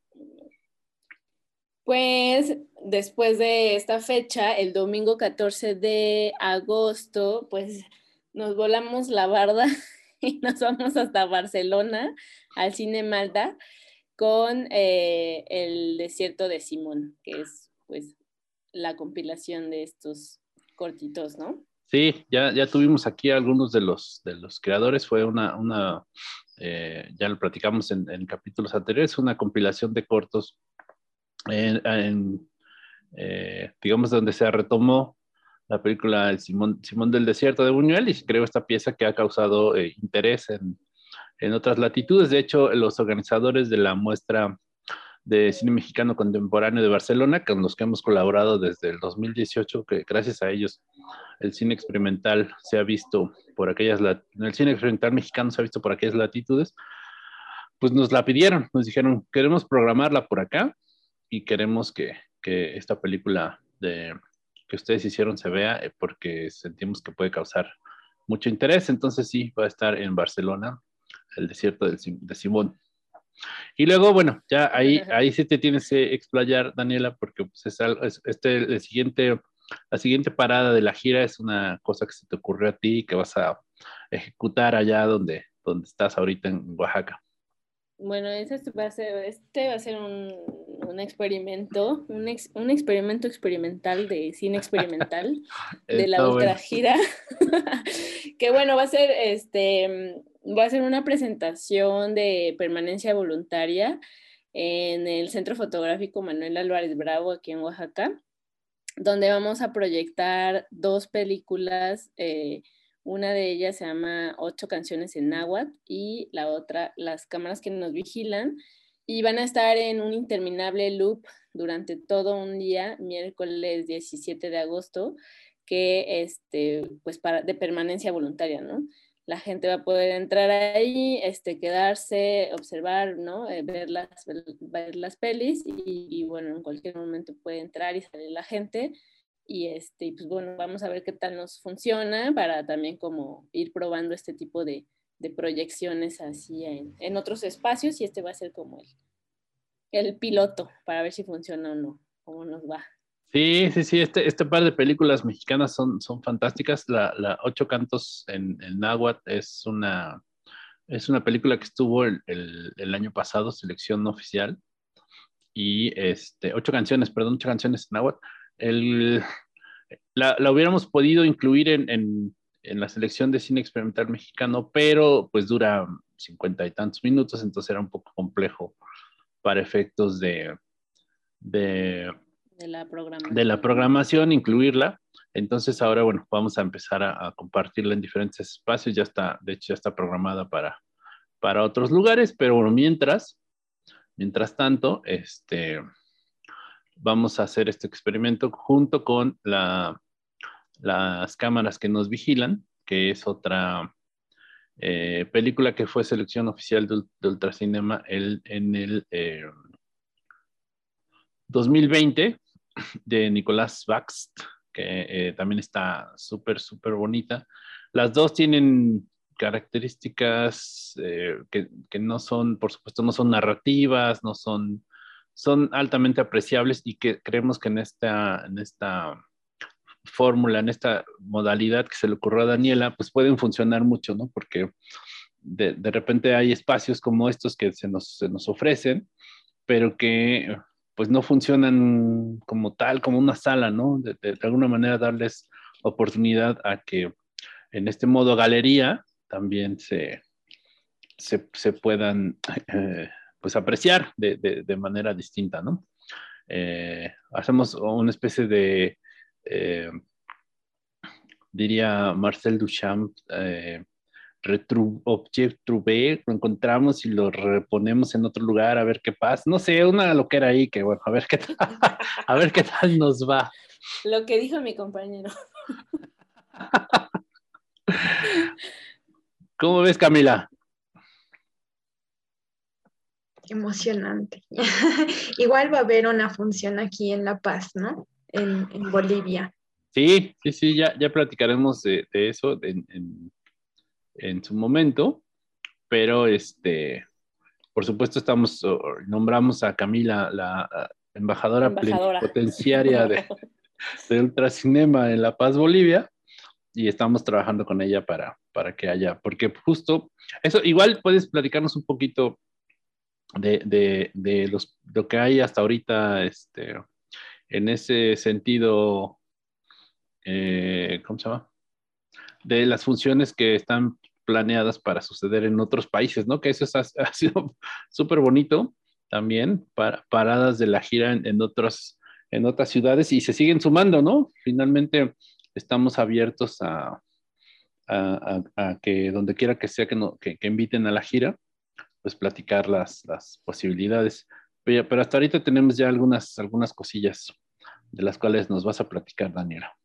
Pues después de esta fecha, el domingo 14 de agosto, pues nos volamos la barda y nos vamos hasta Barcelona, al Cine Malta, con El desierto de Simón, que es pues la compilación de estos cortitos, ¿no? Sí, ya tuvimos aquí algunos de los creadores. Fue ya lo platicamos en capítulos anteriores, una compilación de cortos digamos, donde se retomó la película de Simón del Desierto de Buñuel, y creo esta pieza que ha causado interés en otras latitudes. De hecho, los organizadores de la muestra de cine mexicano contemporáneo de Barcelona, con los que hemos colaborado desde el 2018, que gracias a ellos el cine experimental se ha visto por el cine experimental mexicano se ha visto por aquellas latitudes, pues nos la pidieron, nos dijeron, queremos programarla por acá y queremos que esta película que ustedes hicieron se vea, porque sentimos que puede causar mucho interés. Entonces sí, va a estar en Barcelona, El desierto de Simón. Y luego, bueno, ya ahí sí te tienes que explayar, Daniela, porque pues la siguiente parada de la gira es una cosa que se te ocurrió a ti, que vas a ejecutar allá donde estás ahorita en Oaxaca. Bueno, este va a ser un experimento, un experimento experimental de cine experimental de la ultra gira, que bueno, va a ser una presentación de permanencia voluntaria en el Centro Fotográfico Manuel Álvarez Bravo, aquí en Oaxaca, donde vamos a proyectar 2 películas. Una de ellas se llama 8 canciones en náhuatl y la otra, Las cámaras que nos vigilan, y van a estar en un interminable loop durante todo un día, miércoles 17 de agosto, que pues de permanencia voluntaria, ¿no? La gente va a poder entrar ahí, quedarse, observar, ¿no? Ver las pelis y bueno, en cualquier momento puede entrar y salir la gente. Y pues bueno, vamos a ver qué tal nos funciona para también como ir probando este tipo de proyecciones así en otros espacios, y va a ser como el piloto para ver si funciona o no, cómo nos va. Sí, este par de películas mexicanas son fantásticas. La 8 cantos en náhuatl es una Es una película que estuvo el año pasado, selección oficial, y 8 canciones en náhuatl. La hubiéramos podido incluir en la selección de cine experimental mexicano, pero pues dura 50 y tantos minutos, entonces era un poco complejo para efectos de de la programación incluirla. Entonces ahora, bueno, vamos a empezar a compartirla en diferentes espacios. De hecho, ya está programada para otros lugares, pero bueno, mientras tanto, vamos a hacer este experimento junto con las cámaras que nos vigilan, que es otra película que fue selección oficial de Ultracinema en el 2020, de Nicolás Baxt, que también está súper, súper bonita. Las dos tienen características que no son, por supuesto, no son narrativas, son altamente apreciables, y que creemos que en esta fórmula, en esta modalidad que se le ocurrió a Daniela, pues pueden funcionar mucho, ¿no? Porque de repente hay espacios como estos que se nos ofrecen, pero que pues no funcionan como tal, como una sala, ¿no? De alguna manera darles oportunidad a que en este modo galería también se puedan pues apreciar de manera distinta, ¿no? Hacemos una especie de, diría Marcel Duchamp, objet trouvé, lo encontramos y lo reponemos en otro lugar a ver qué pasa. No sé, una loquera ahí que, bueno, a ver qué tal, a ver qué tal nos va. Lo que dijo mi compañero. ¿Cómo ves, Camila? Emocionante. Igual va a haber una función aquí en La Paz, ¿no? En Bolivia. Sí, ya platicaremos de eso en su momento, pero por supuesto nombramos a Camila la embajadora plenipotenciaria de Ultracinema en La Paz, Bolivia, y estamos trabajando con ella para que haya, porque justo eso, igual puedes platicarnos un poquito de lo que hay hasta ahorita, en ese sentido, ¿cómo se llama? De las funciones que están planeadas para suceder en otros países, ¿no? Que eso ha sido súper bonito también, paradas de la gira en otras ciudades, y se siguen sumando, ¿no? Finalmente estamos abiertos a que donde quiera que sea que inviten a la gira, pues platicar las posibilidades. Pero hasta ahorita tenemos ya algunas cosillas de las cuales nos vas a platicar, Daniela.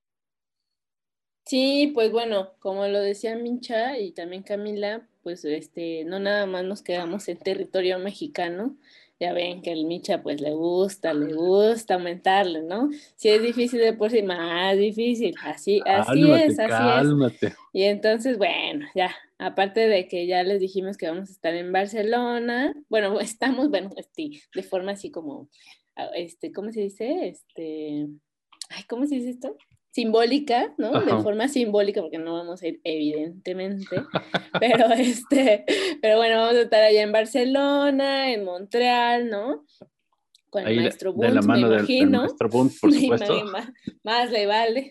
Sí, pues bueno, como lo decía Mincha y también Camila, pues no nada más nos quedamos en territorio mexicano. Ya ven que el Mincha pues le gusta aumentarle, ¿no? Si es difícil de por sí, más difícil. Así es. Cálmate. Y entonces, bueno, ya, aparte de que ya les dijimos que vamos a estar en Barcelona, bueno, estamos, bueno, de forma así como, ¿cómo se dice? ¿Cómo se dice esto? Simbólica, ¿no? Ajá. De forma simbólica, porque no vamos a ir, evidentemente, pero pero bueno, vamos a estar allá en Barcelona, en Montreal, ¿no? Con el ahí maestro de la Bunt, mano me del imagino. maestro Bunt, por supuesto. Más le vale.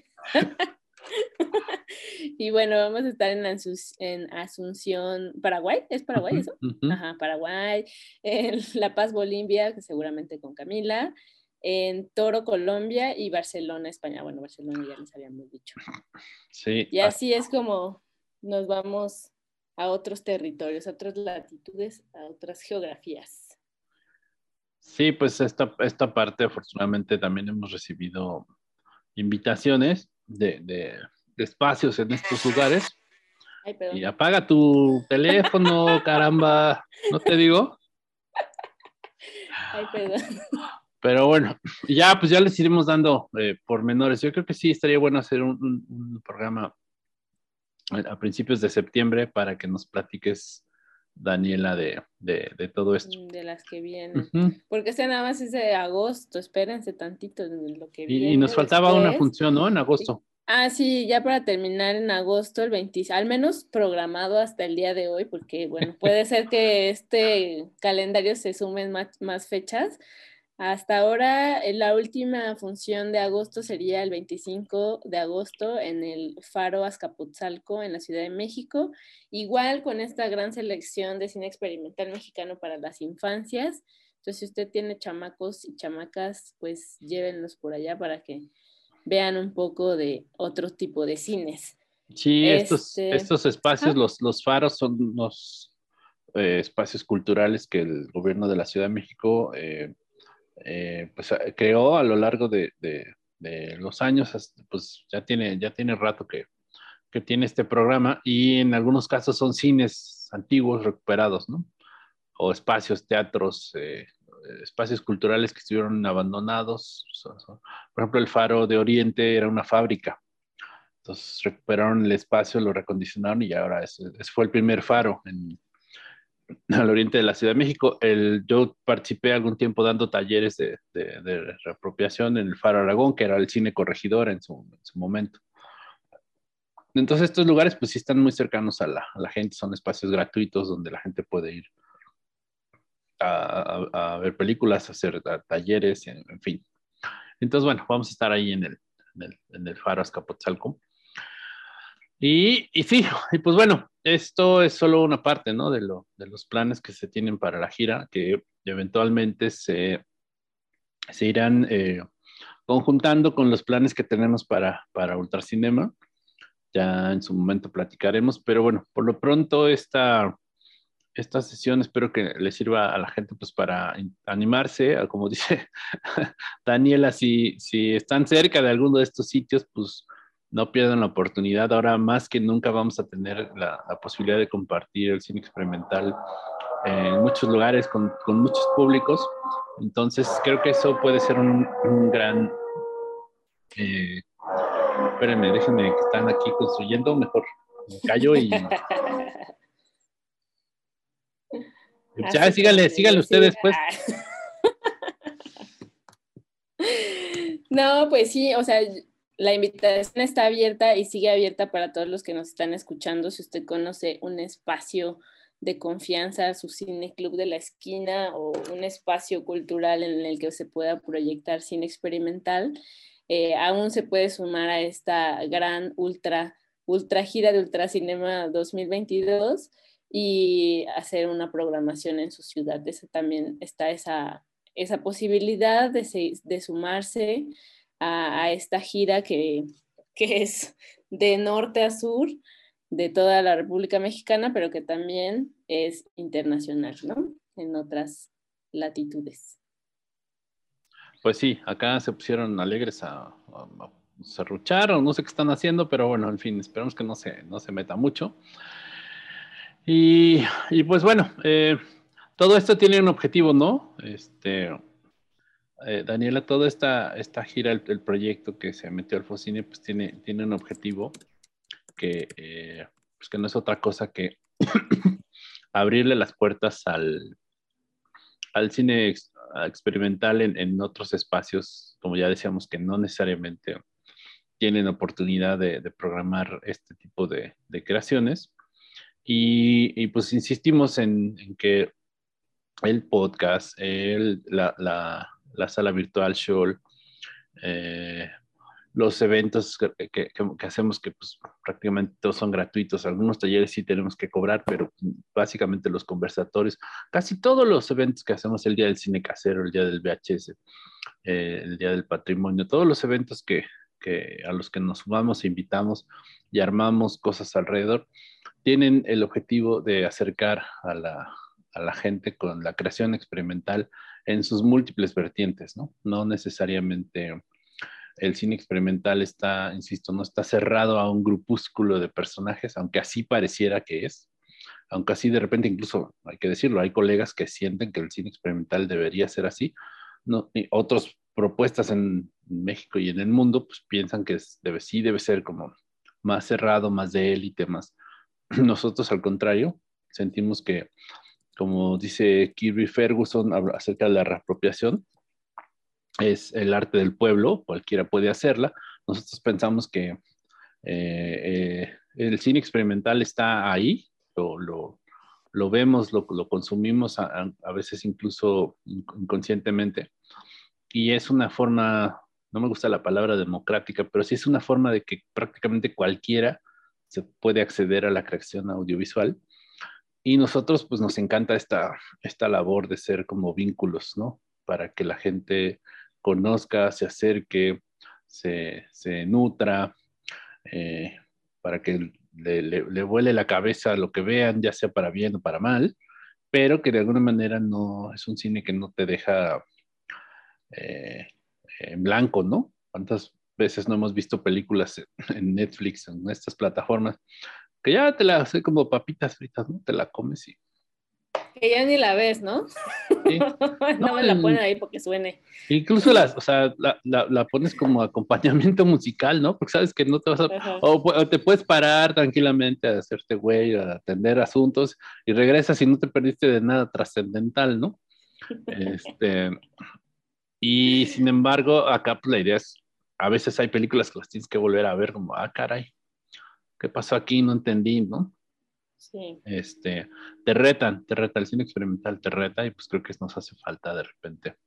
Y bueno, vamos a estar en Asunción, Paraguay, ¿es Paraguay eso? Uh-huh. Ajá, Paraguay, en La Paz, Bolivia, que seguramente con Camila, en Toro, Colombia, y Barcelona, España. Bueno, Barcelona ya les habíamos dicho. Sí. Y así es como nos vamos a otros territorios, a otras latitudes, a otras geografías. Sí, pues esta parte afortunadamente también hemos recibido invitaciones de espacios en estos lugares. Ay, perdón. Y apaga tu teléfono, caramba, ¿no te digo? Ay, perdón. Pero bueno, ya les iremos dando pormenores. Yo creo que sí estaría bueno hacer un programa a principios de septiembre para que nos platiques, Daniela, de todo esto. De las que vienen. Uh-huh. Porque nada más es de agosto, espérense tantito de lo que viene. Y nos faltaba una función, ¿no? En agosto. Ah, sí, ya para terminar en agosto, el 20, al menos programado hasta el día de hoy, porque bueno, puede ser que este calendario se sumen más fechas. Hasta ahora, la última función de agosto sería el 25 de agosto en el Faro Azcapotzalco en la Ciudad de México, igual con esta gran selección de cine experimental mexicano para las infancias. Entonces, si usted tiene chamacos y chamacas, pues llévenlos por allá para que vean un poco de otro tipo de cines. Sí, estos espacios, ajá. los faros, son unos espacios culturales que el gobierno de la Ciudad de México pues, creó a lo largo de los años. Pues ya tiene rato que tiene este programa, y en algunos casos son cines antiguos recuperados, ¿no? O espacios, teatros, espacios culturales que estuvieron abandonados. Por ejemplo, el Faro de Oriente era una fábrica. Entonces recuperaron el espacio, lo recondicionaron, y ahora fue el primer faro al oriente de la Ciudad de México. Yo participé algún tiempo dando talleres de reapropiación en el Faro Aragón, que era el cine corregidor en su momento. Entonces estos lugares pues sí están muy cercanos a la gente, son espacios gratuitos donde la gente puede ir a ver películas, a hacer talleres, en fin. Entonces, bueno, vamos a estar ahí en el Faro Azcapotzalco. Y sí, y pues bueno, esto es solo una parte, ¿no? De los planes que se tienen para la gira, que eventualmente se irán conjuntando con los planes que tenemos para Ultracinema. Ya en su momento platicaremos, pero bueno, por lo pronto esta sesión espero que le sirva a la gente pues para animarse, como dice Daniela, si están cerca de alguno de estos sitios, pues no pierdan la oportunidad. Ahora más que nunca vamos a tener la posibilidad de compartir el cine experimental en muchos lugares con muchos públicos. Entonces creo que eso puede ser un gran... espérenme, déjenme que están aquí construyendo, mejor me callo y... Ya, síganle ustedes, pues. No, pues sí, o sea, la invitación está abierta y sigue abierta para todos los que nos están escuchando. Si usted conoce un espacio de confianza, su cine club de la esquina o un espacio cultural en el que se pueda proyectar cine experimental, aún se puede sumar a esta gran ultra gira de Ultracinema 2022 y hacer una programación en su ciudad. También está esa posibilidad de sumarse a esta gira que es de norte a sur de toda la República Mexicana, pero que también es internacional, ¿no? En otras latitudes. Pues sí, acá se pusieron alegres a serruchar, o no sé qué están haciendo, pero bueno, en fin, esperemos que no se meta mucho. Y pues bueno, todo esto tiene un objetivo, ¿no? Daniela, toda esta gira, el proyecto que se metió al Focine, pues tiene un objetivo pues que no es otra cosa que abrirle las puertas al cine experimental en otros espacios, como ya decíamos, que no necesariamente tienen oportunidad de programar este tipo de creaciones. Y pues insistimos en que el podcast, la sala virtual show, los eventos que hacemos, que pues prácticamente todos son gratuitos. Algunos talleres sí tenemos que cobrar, pero básicamente los conversatorios, casi todos los eventos que hacemos, el Día del Cine Casero, el Día del VHS, el Día del Patrimonio, todos los eventos a los que nos sumamos e invitamos y armamos cosas alrededor, tienen el objetivo de acercar a la gente con la creación experimental en sus múltiples vertientes, ¿no? No necesariamente el cine experimental está, insisto, no está cerrado a un grupúsculo de personajes, aunque así pareciera que es, aunque así de repente, incluso hay que decirlo, hay colegas que sienten que el cine experimental debería ser así, ¿no? Y otras propuestas en México y en el mundo pues piensan que sí debe ser como más cerrado, más de élite, más... Nosotros al contrario, sentimos que, como dice Kirby Ferguson acerca de la reapropiación, es el arte del pueblo, cualquiera puede hacerla. Nosotros pensamos que El cine experimental está ahí, lo vemos, lo consumimos a veces incluso inconscientemente, y es una forma, no me gusta la palabra democrática, pero sí es una forma de que prácticamente cualquiera se puede acceder a la creación audiovisual. Y nosotros, pues nos encanta esta labor de ser como vínculos, ¿no? Para que la gente conozca, se acerque, se nutra, eh, para que le vuele la cabeza a lo que vean, ya sea para bien o para mal, pero que de alguna manera no es un cine que no te deja eh, en blanco, ¿no? ¿Cuántas veces no hemos visto películas en Netflix, en estas plataformas, que ya te las hace como papitas fritas, ¿no? Te la comes y... Que ya ni la ves, ¿no? Sí. No, No me la ponen ahí porque suene. incluso o sea, la pones como acompañamiento musical, ¿no? Porque sabes que no te vas a... Ajá. O te puedes parar tranquilamente a hacerte güey, a atender asuntos y regresas y no te perdiste de nada trascendental, ¿no? Este, y sin embargo, acá pues la idea es, a veces hay películas que las tienes que volver a ver como, ah, caray, ¿qué pasó aquí? No entendí, ¿no? Sí. Te reta, el cine experimental te reta y pues creo que nos hace falta de repente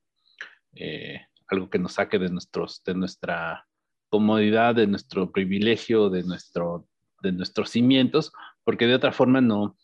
algo que nos saque de nuestra comodidad, de nuestro privilegio, de nuestros cimientos, porque de otra forma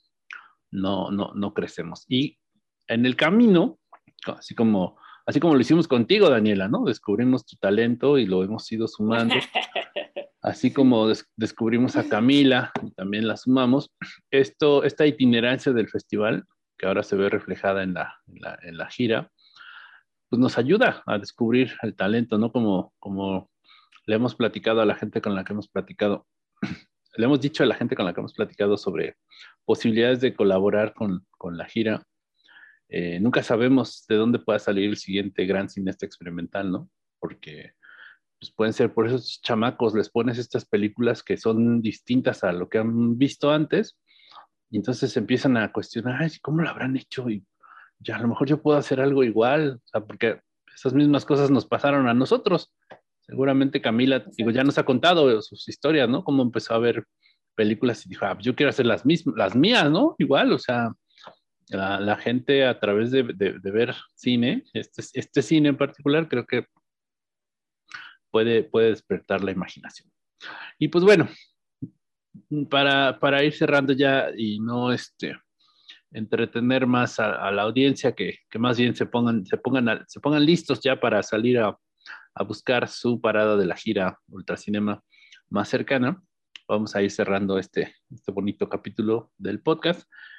no crecemos. Y en el camino, así como, así como lo hicimos contigo, Daniela, ¿no? Descubrimos tu talento y lo hemos ido sumando. Así como descubrimos a Camila y también la sumamos, esta itinerancia del festival, que ahora se ve reflejada en la gira, pues nos ayuda a descubrir el talento, ¿no? Como le hemos platicado a la gente con la que hemos platicado, le hemos dicho a la gente con la que hemos platicado sobre posibilidades de colaborar con la gira. Nunca sabemos de dónde pueda salir el siguiente gran cineasta experimental, ¿no? Porque pues pueden ser por esos chamacos, les pones estas películas que son distintas a lo que han visto antes, y entonces empiezan a cuestionar, ay, ¿cómo lo habrán hecho? Y ya a lo mejor yo puedo hacer algo igual, o sea, porque esas mismas cosas nos pasaron a nosotros. Seguramente Camila, digo, ya nos ha contado sus historias, ¿no? Cómo empezó a ver películas y dijo, ah, yo quiero hacer las mismas, las mías, ¿no? Igual, o sea, la gente a través de ver cine, este cine en particular, creo que puede despertar la imaginación. Y pues bueno, para ir cerrando ya y no entretener más a la audiencia, que más bien se pongan listos ya para salir a buscar su parada de la gira Ultracinema más cercana. Vamos a ir cerrando este bonito capítulo del podcast,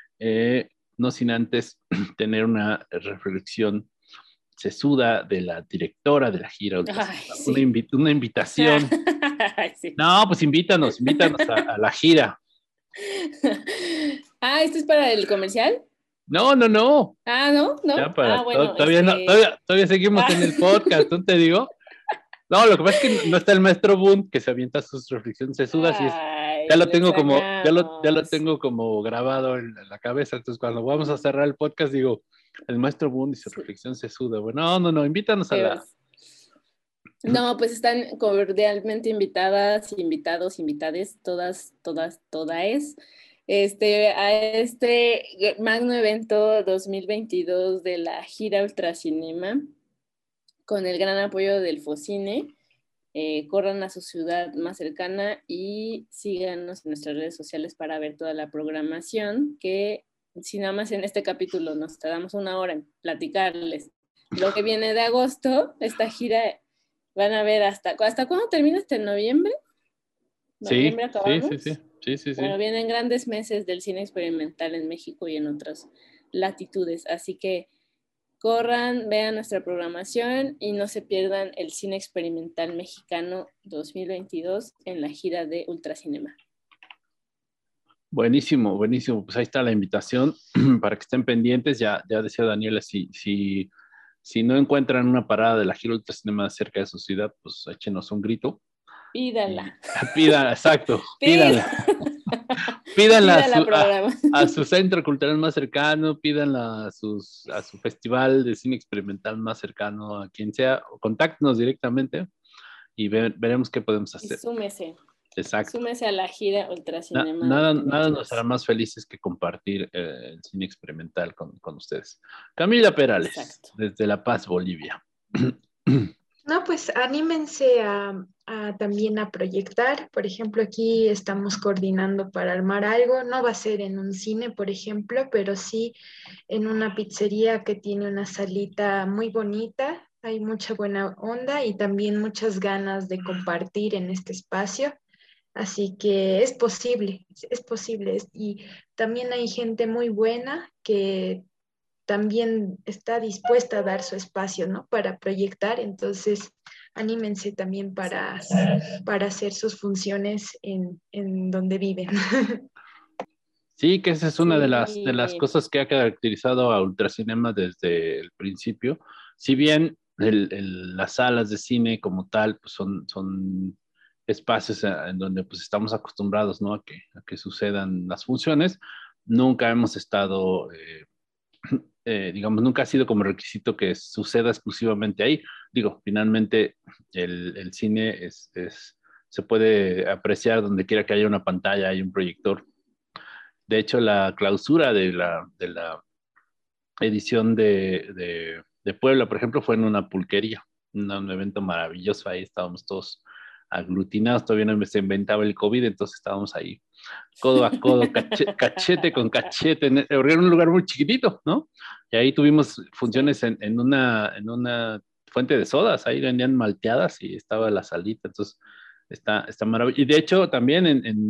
no sin antes tener una reflexión sesuda de la directora de la gira Ultracinema. Ay, sí. Una invitación. Ay, sí. No, pues invítanos a la gira. Ah, ¿esto es para el comercial? No. Ah, ¿no? ¿No? Ya para, Bueno, todavía, no, todavía seguimos en el podcast, ¿no te digo? No, lo que pasa es que no está el maestro Boone que se avienta sus reflexiones sesudas y Ay, ya lo lo tengo como, ya lo extrañamos. tengo como grabado en la cabeza. Entonces, cuando vamos a cerrar el podcast, digo, el maestro Boone y su Sí. reflexión sesuda. Bueno, no, invítanos a la. No, pues están cordialmente invitadas, invitados, invitades, todas, todaes, a este magno evento 2022 de la gira Ultracinema, con el gran apoyo del Focine. Corran a su ciudad más cercana y síganos en nuestras redes sociales para ver toda la programación, que si nada más en este capítulo nos tardamos una hora en platicarles lo que viene de agosto, esta gira van a ver ¿hasta cuándo termina? ¿Hasta noviembre? ¿Noviembre acabamos? Sí. Bueno, vienen grandes meses del cine experimental en México y en otras latitudes, así que corran, vean nuestra programación y no se pierdan el cine experimental mexicano 2022 en la gira de Ultracinema. Buenísimo. Pues ahí está la invitación para que estén pendientes. Ya decía Daniela, si no encuentran una parada de la gira Ultracinema cerca de su ciudad, pues échenos un grito. Pídala. Exacto, pídanla. Pídanla a su centro cultural más cercano, pídanla a su festival de cine experimental más cercano, a quien sea, o contáctenos directamente y veremos qué podemos hacer. Y súmese. Exacto. Súmese a la gira Ultracinema. Nada nos hará más felices que compartir el cine experimental con ustedes. Camila Perales, Exacto. desde La Paz, Bolivia. No, pues anímense también a proyectar. Por ejemplo, aquí estamos coordinando para armar algo. No va a ser en un cine, por ejemplo, pero sí en una pizzería que tiene una salita muy bonita. Hay mucha buena onda y también muchas ganas de compartir en este espacio. Así que es posible, es posible. Y también hay gente muy buena que también está dispuesta a dar su espacio, ¿no? Para proyectar. Entonces, anímense también para hacer sus funciones en donde viven. Sí, que esa es una de las Sí. cosas que ha caracterizado a Ultracinema desde el principio. Si bien las salas de cine como tal pues son espacios en donde pues estamos acostumbrados, ¿no? A que sucedan las funciones, nunca hemos estado, digamos, nunca ha sido como requisito que suceda exclusivamente ahí. Digo, finalmente el cine se puede apreciar donde quiera que haya una pantalla, hay un proyector. De hecho, la clausura de la edición de Puebla, por ejemplo, fue en una pulquería, un evento maravilloso. Ahí estábamos todos aglutinados, todavía no se inventaba el COVID, entonces estábamos ahí codo a codo, cachete con cachete, era un lugar muy chiquitito, ¿no? Y ahí tuvimos funciones en una fuente de sodas, ahí vendían malteadas y estaba la salita, entonces está maravilloso. Y de hecho, también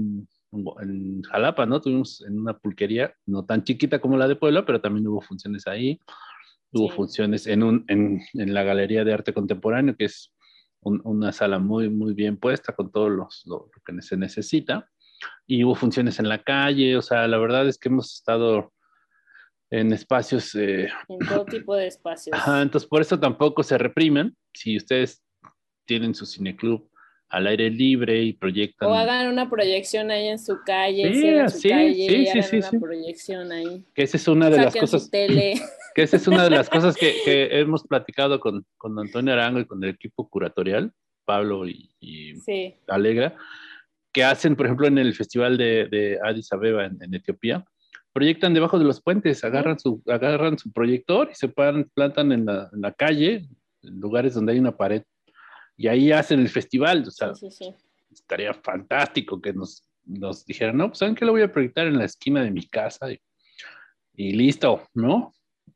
en Jalapa, ¿no? Tuvimos en una pulquería, no tan chiquita como la de Puebla, pero también hubo funciones ahí. Hubo Sí. funciones en la Galería de Arte Contemporáneo, que es una sala muy, muy bien puesta con todo lo que se necesita. Y hubo funciones en la calle, o sea, la verdad es que hemos estado en espacios. En todo tipo de Ajá, espacios. entonces por eso tampoco se reprimen. Si ustedes tienen su cineclub al aire libre y O proyectan. hagan una proyección ahí en su calle, Sí, cierren su sí, calle sí, y sí, hagan sí, una sí. proyección ahí. Que esa es una de las Saquen su cosas, tele. que esa es una de las cosas que hemos platicado con Antonio Arango y con el equipo curatorial, Pablo y Sí. Alegra, que hacen, por ejemplo, en el festival de Addis Abeba en Etiopía, proyectan debajo de los puentes, agarran su proyector y se plantan en la calle, en lugares donde hay una pared, y ahí hacen el festival. O sea, Sí. estaría fantástico que nos dijeran, no, pues ¿saben qué? Lo voy a proyectar en la esquina de mi casa y listo, ¿no?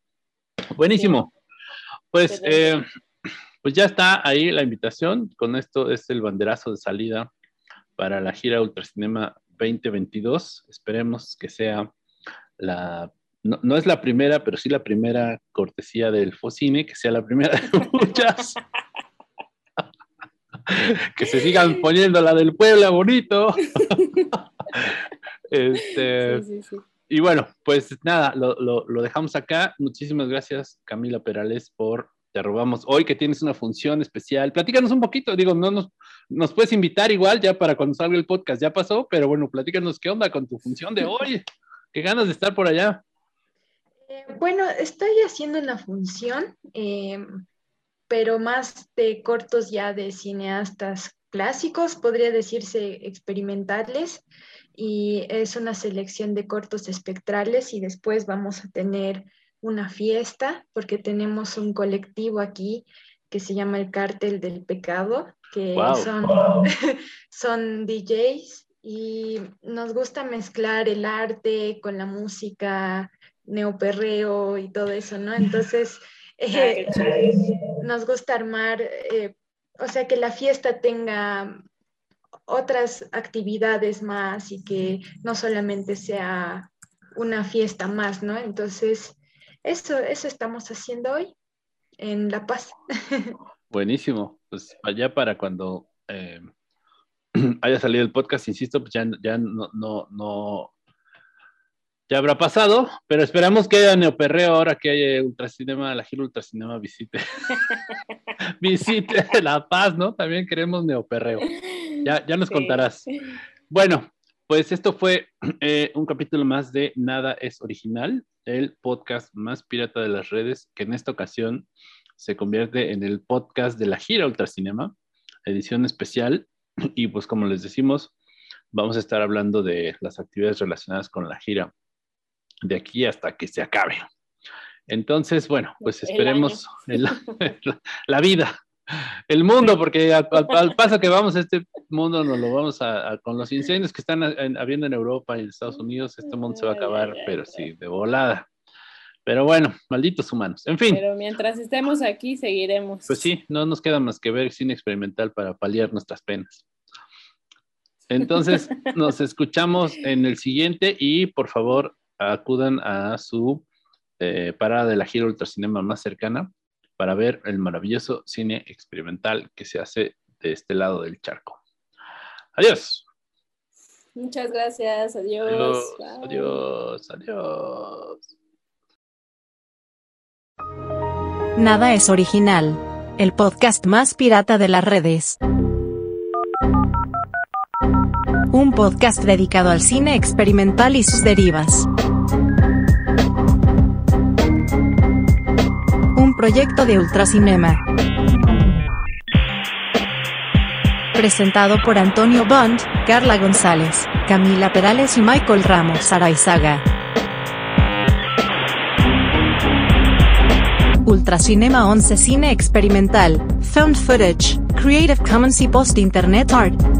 Sí. Buenísimo. Pues, Excelente. pues ya está ahí la invitación. Con esto es el banderazo de salida para la gira Ultracinema 2022. Esperemos que sea no es la primera, pero sí la primera cortesía del Focine, que sea la primera de muchas. Que se sigan poniendo la del Puebla bonito. Sí. Y bueno, pues nada, lo dejamos acá. Muchísimas gracias, Camila Perales, te robamos hoy que tienes una función especial. Platícanos un poquito, digo, no nos puedes invitar igual ya para cuando salga el podcast, ya pasó, pero bueno, platícanos qué onda con tu función de hoy. Qué ganas de estar por allá. Bueno, estoy haciendo una función, pero más de cortos ya de cineastas clásicos, podría decirse experimentales, y es una selección de cortos espectrales y después vamos a tener una fiesta porque tenemos un colectivo aquí que se llama el Cártel del Pecado, que Wow. son DJs y nos gusta mezclar el arte con la música, neoperreo y todo eso, ¿no? Entonces, Qué chido. nos gusta armar, o sea, que la fiesta tenga otras actividades más y que no solamente sea una fiesta más, ¿no? Entonces, eso estamos haciendo hoy en La Paz. Buenísimo. Pues allá para cuando haya salido el podcast, insisto, pues ya no, ya habrá pasado, pero esperamos que haya neoperreo ahora que haya Ultracinema, la gira Ultracinema visite La Paz, ¿no? También queremos neoperreo. Ya nos Sí. contarás. Bueno, pues esto fue un capítulo más de Nada es Original, el podcast más pirata de las redes, que en esta ocasión se convierte en el podcast de la gira Ultracinema, edición especial. Y pues como les decimos, vamos a estar hablando de las actividades relacionadas con la gira de aquí hasta que se acabe. Entonces, bueno, pues esperemos la vida, el mundo, porque al paso que vamos a este mundo nos lo vamos con los incendios que están habiendo en Europa y en Estados Unidos, este mundo se va a acabar, pero sí, de volada. Pero bueno, malditos humanos, en fin. Pero mientras estemos aquí, seguiremos. Pues sí, no nos queda más que ver cine experimental para paliar nuestras penas. Entonces, nos escuchamos en el siguiente y por favor acudan a su parada de la gira Ultracinema más cercana para ver el maravilloso cine experimental que se hace de este lado del charco. Adiós. Muchas gracias, adiós. Adiós. Nada es original. El podcast más pirata de las redes. Un podcast dedicado al cine experimental y sus derivas. Un proyecto de Ultracinema. Presentado por Antonio Bond, Carla González, Camila Perales y Michael Ramos Araizaga. Ultracinema 11 Cine Experimental, Found Footage, Creative Commons y Post Internet Art.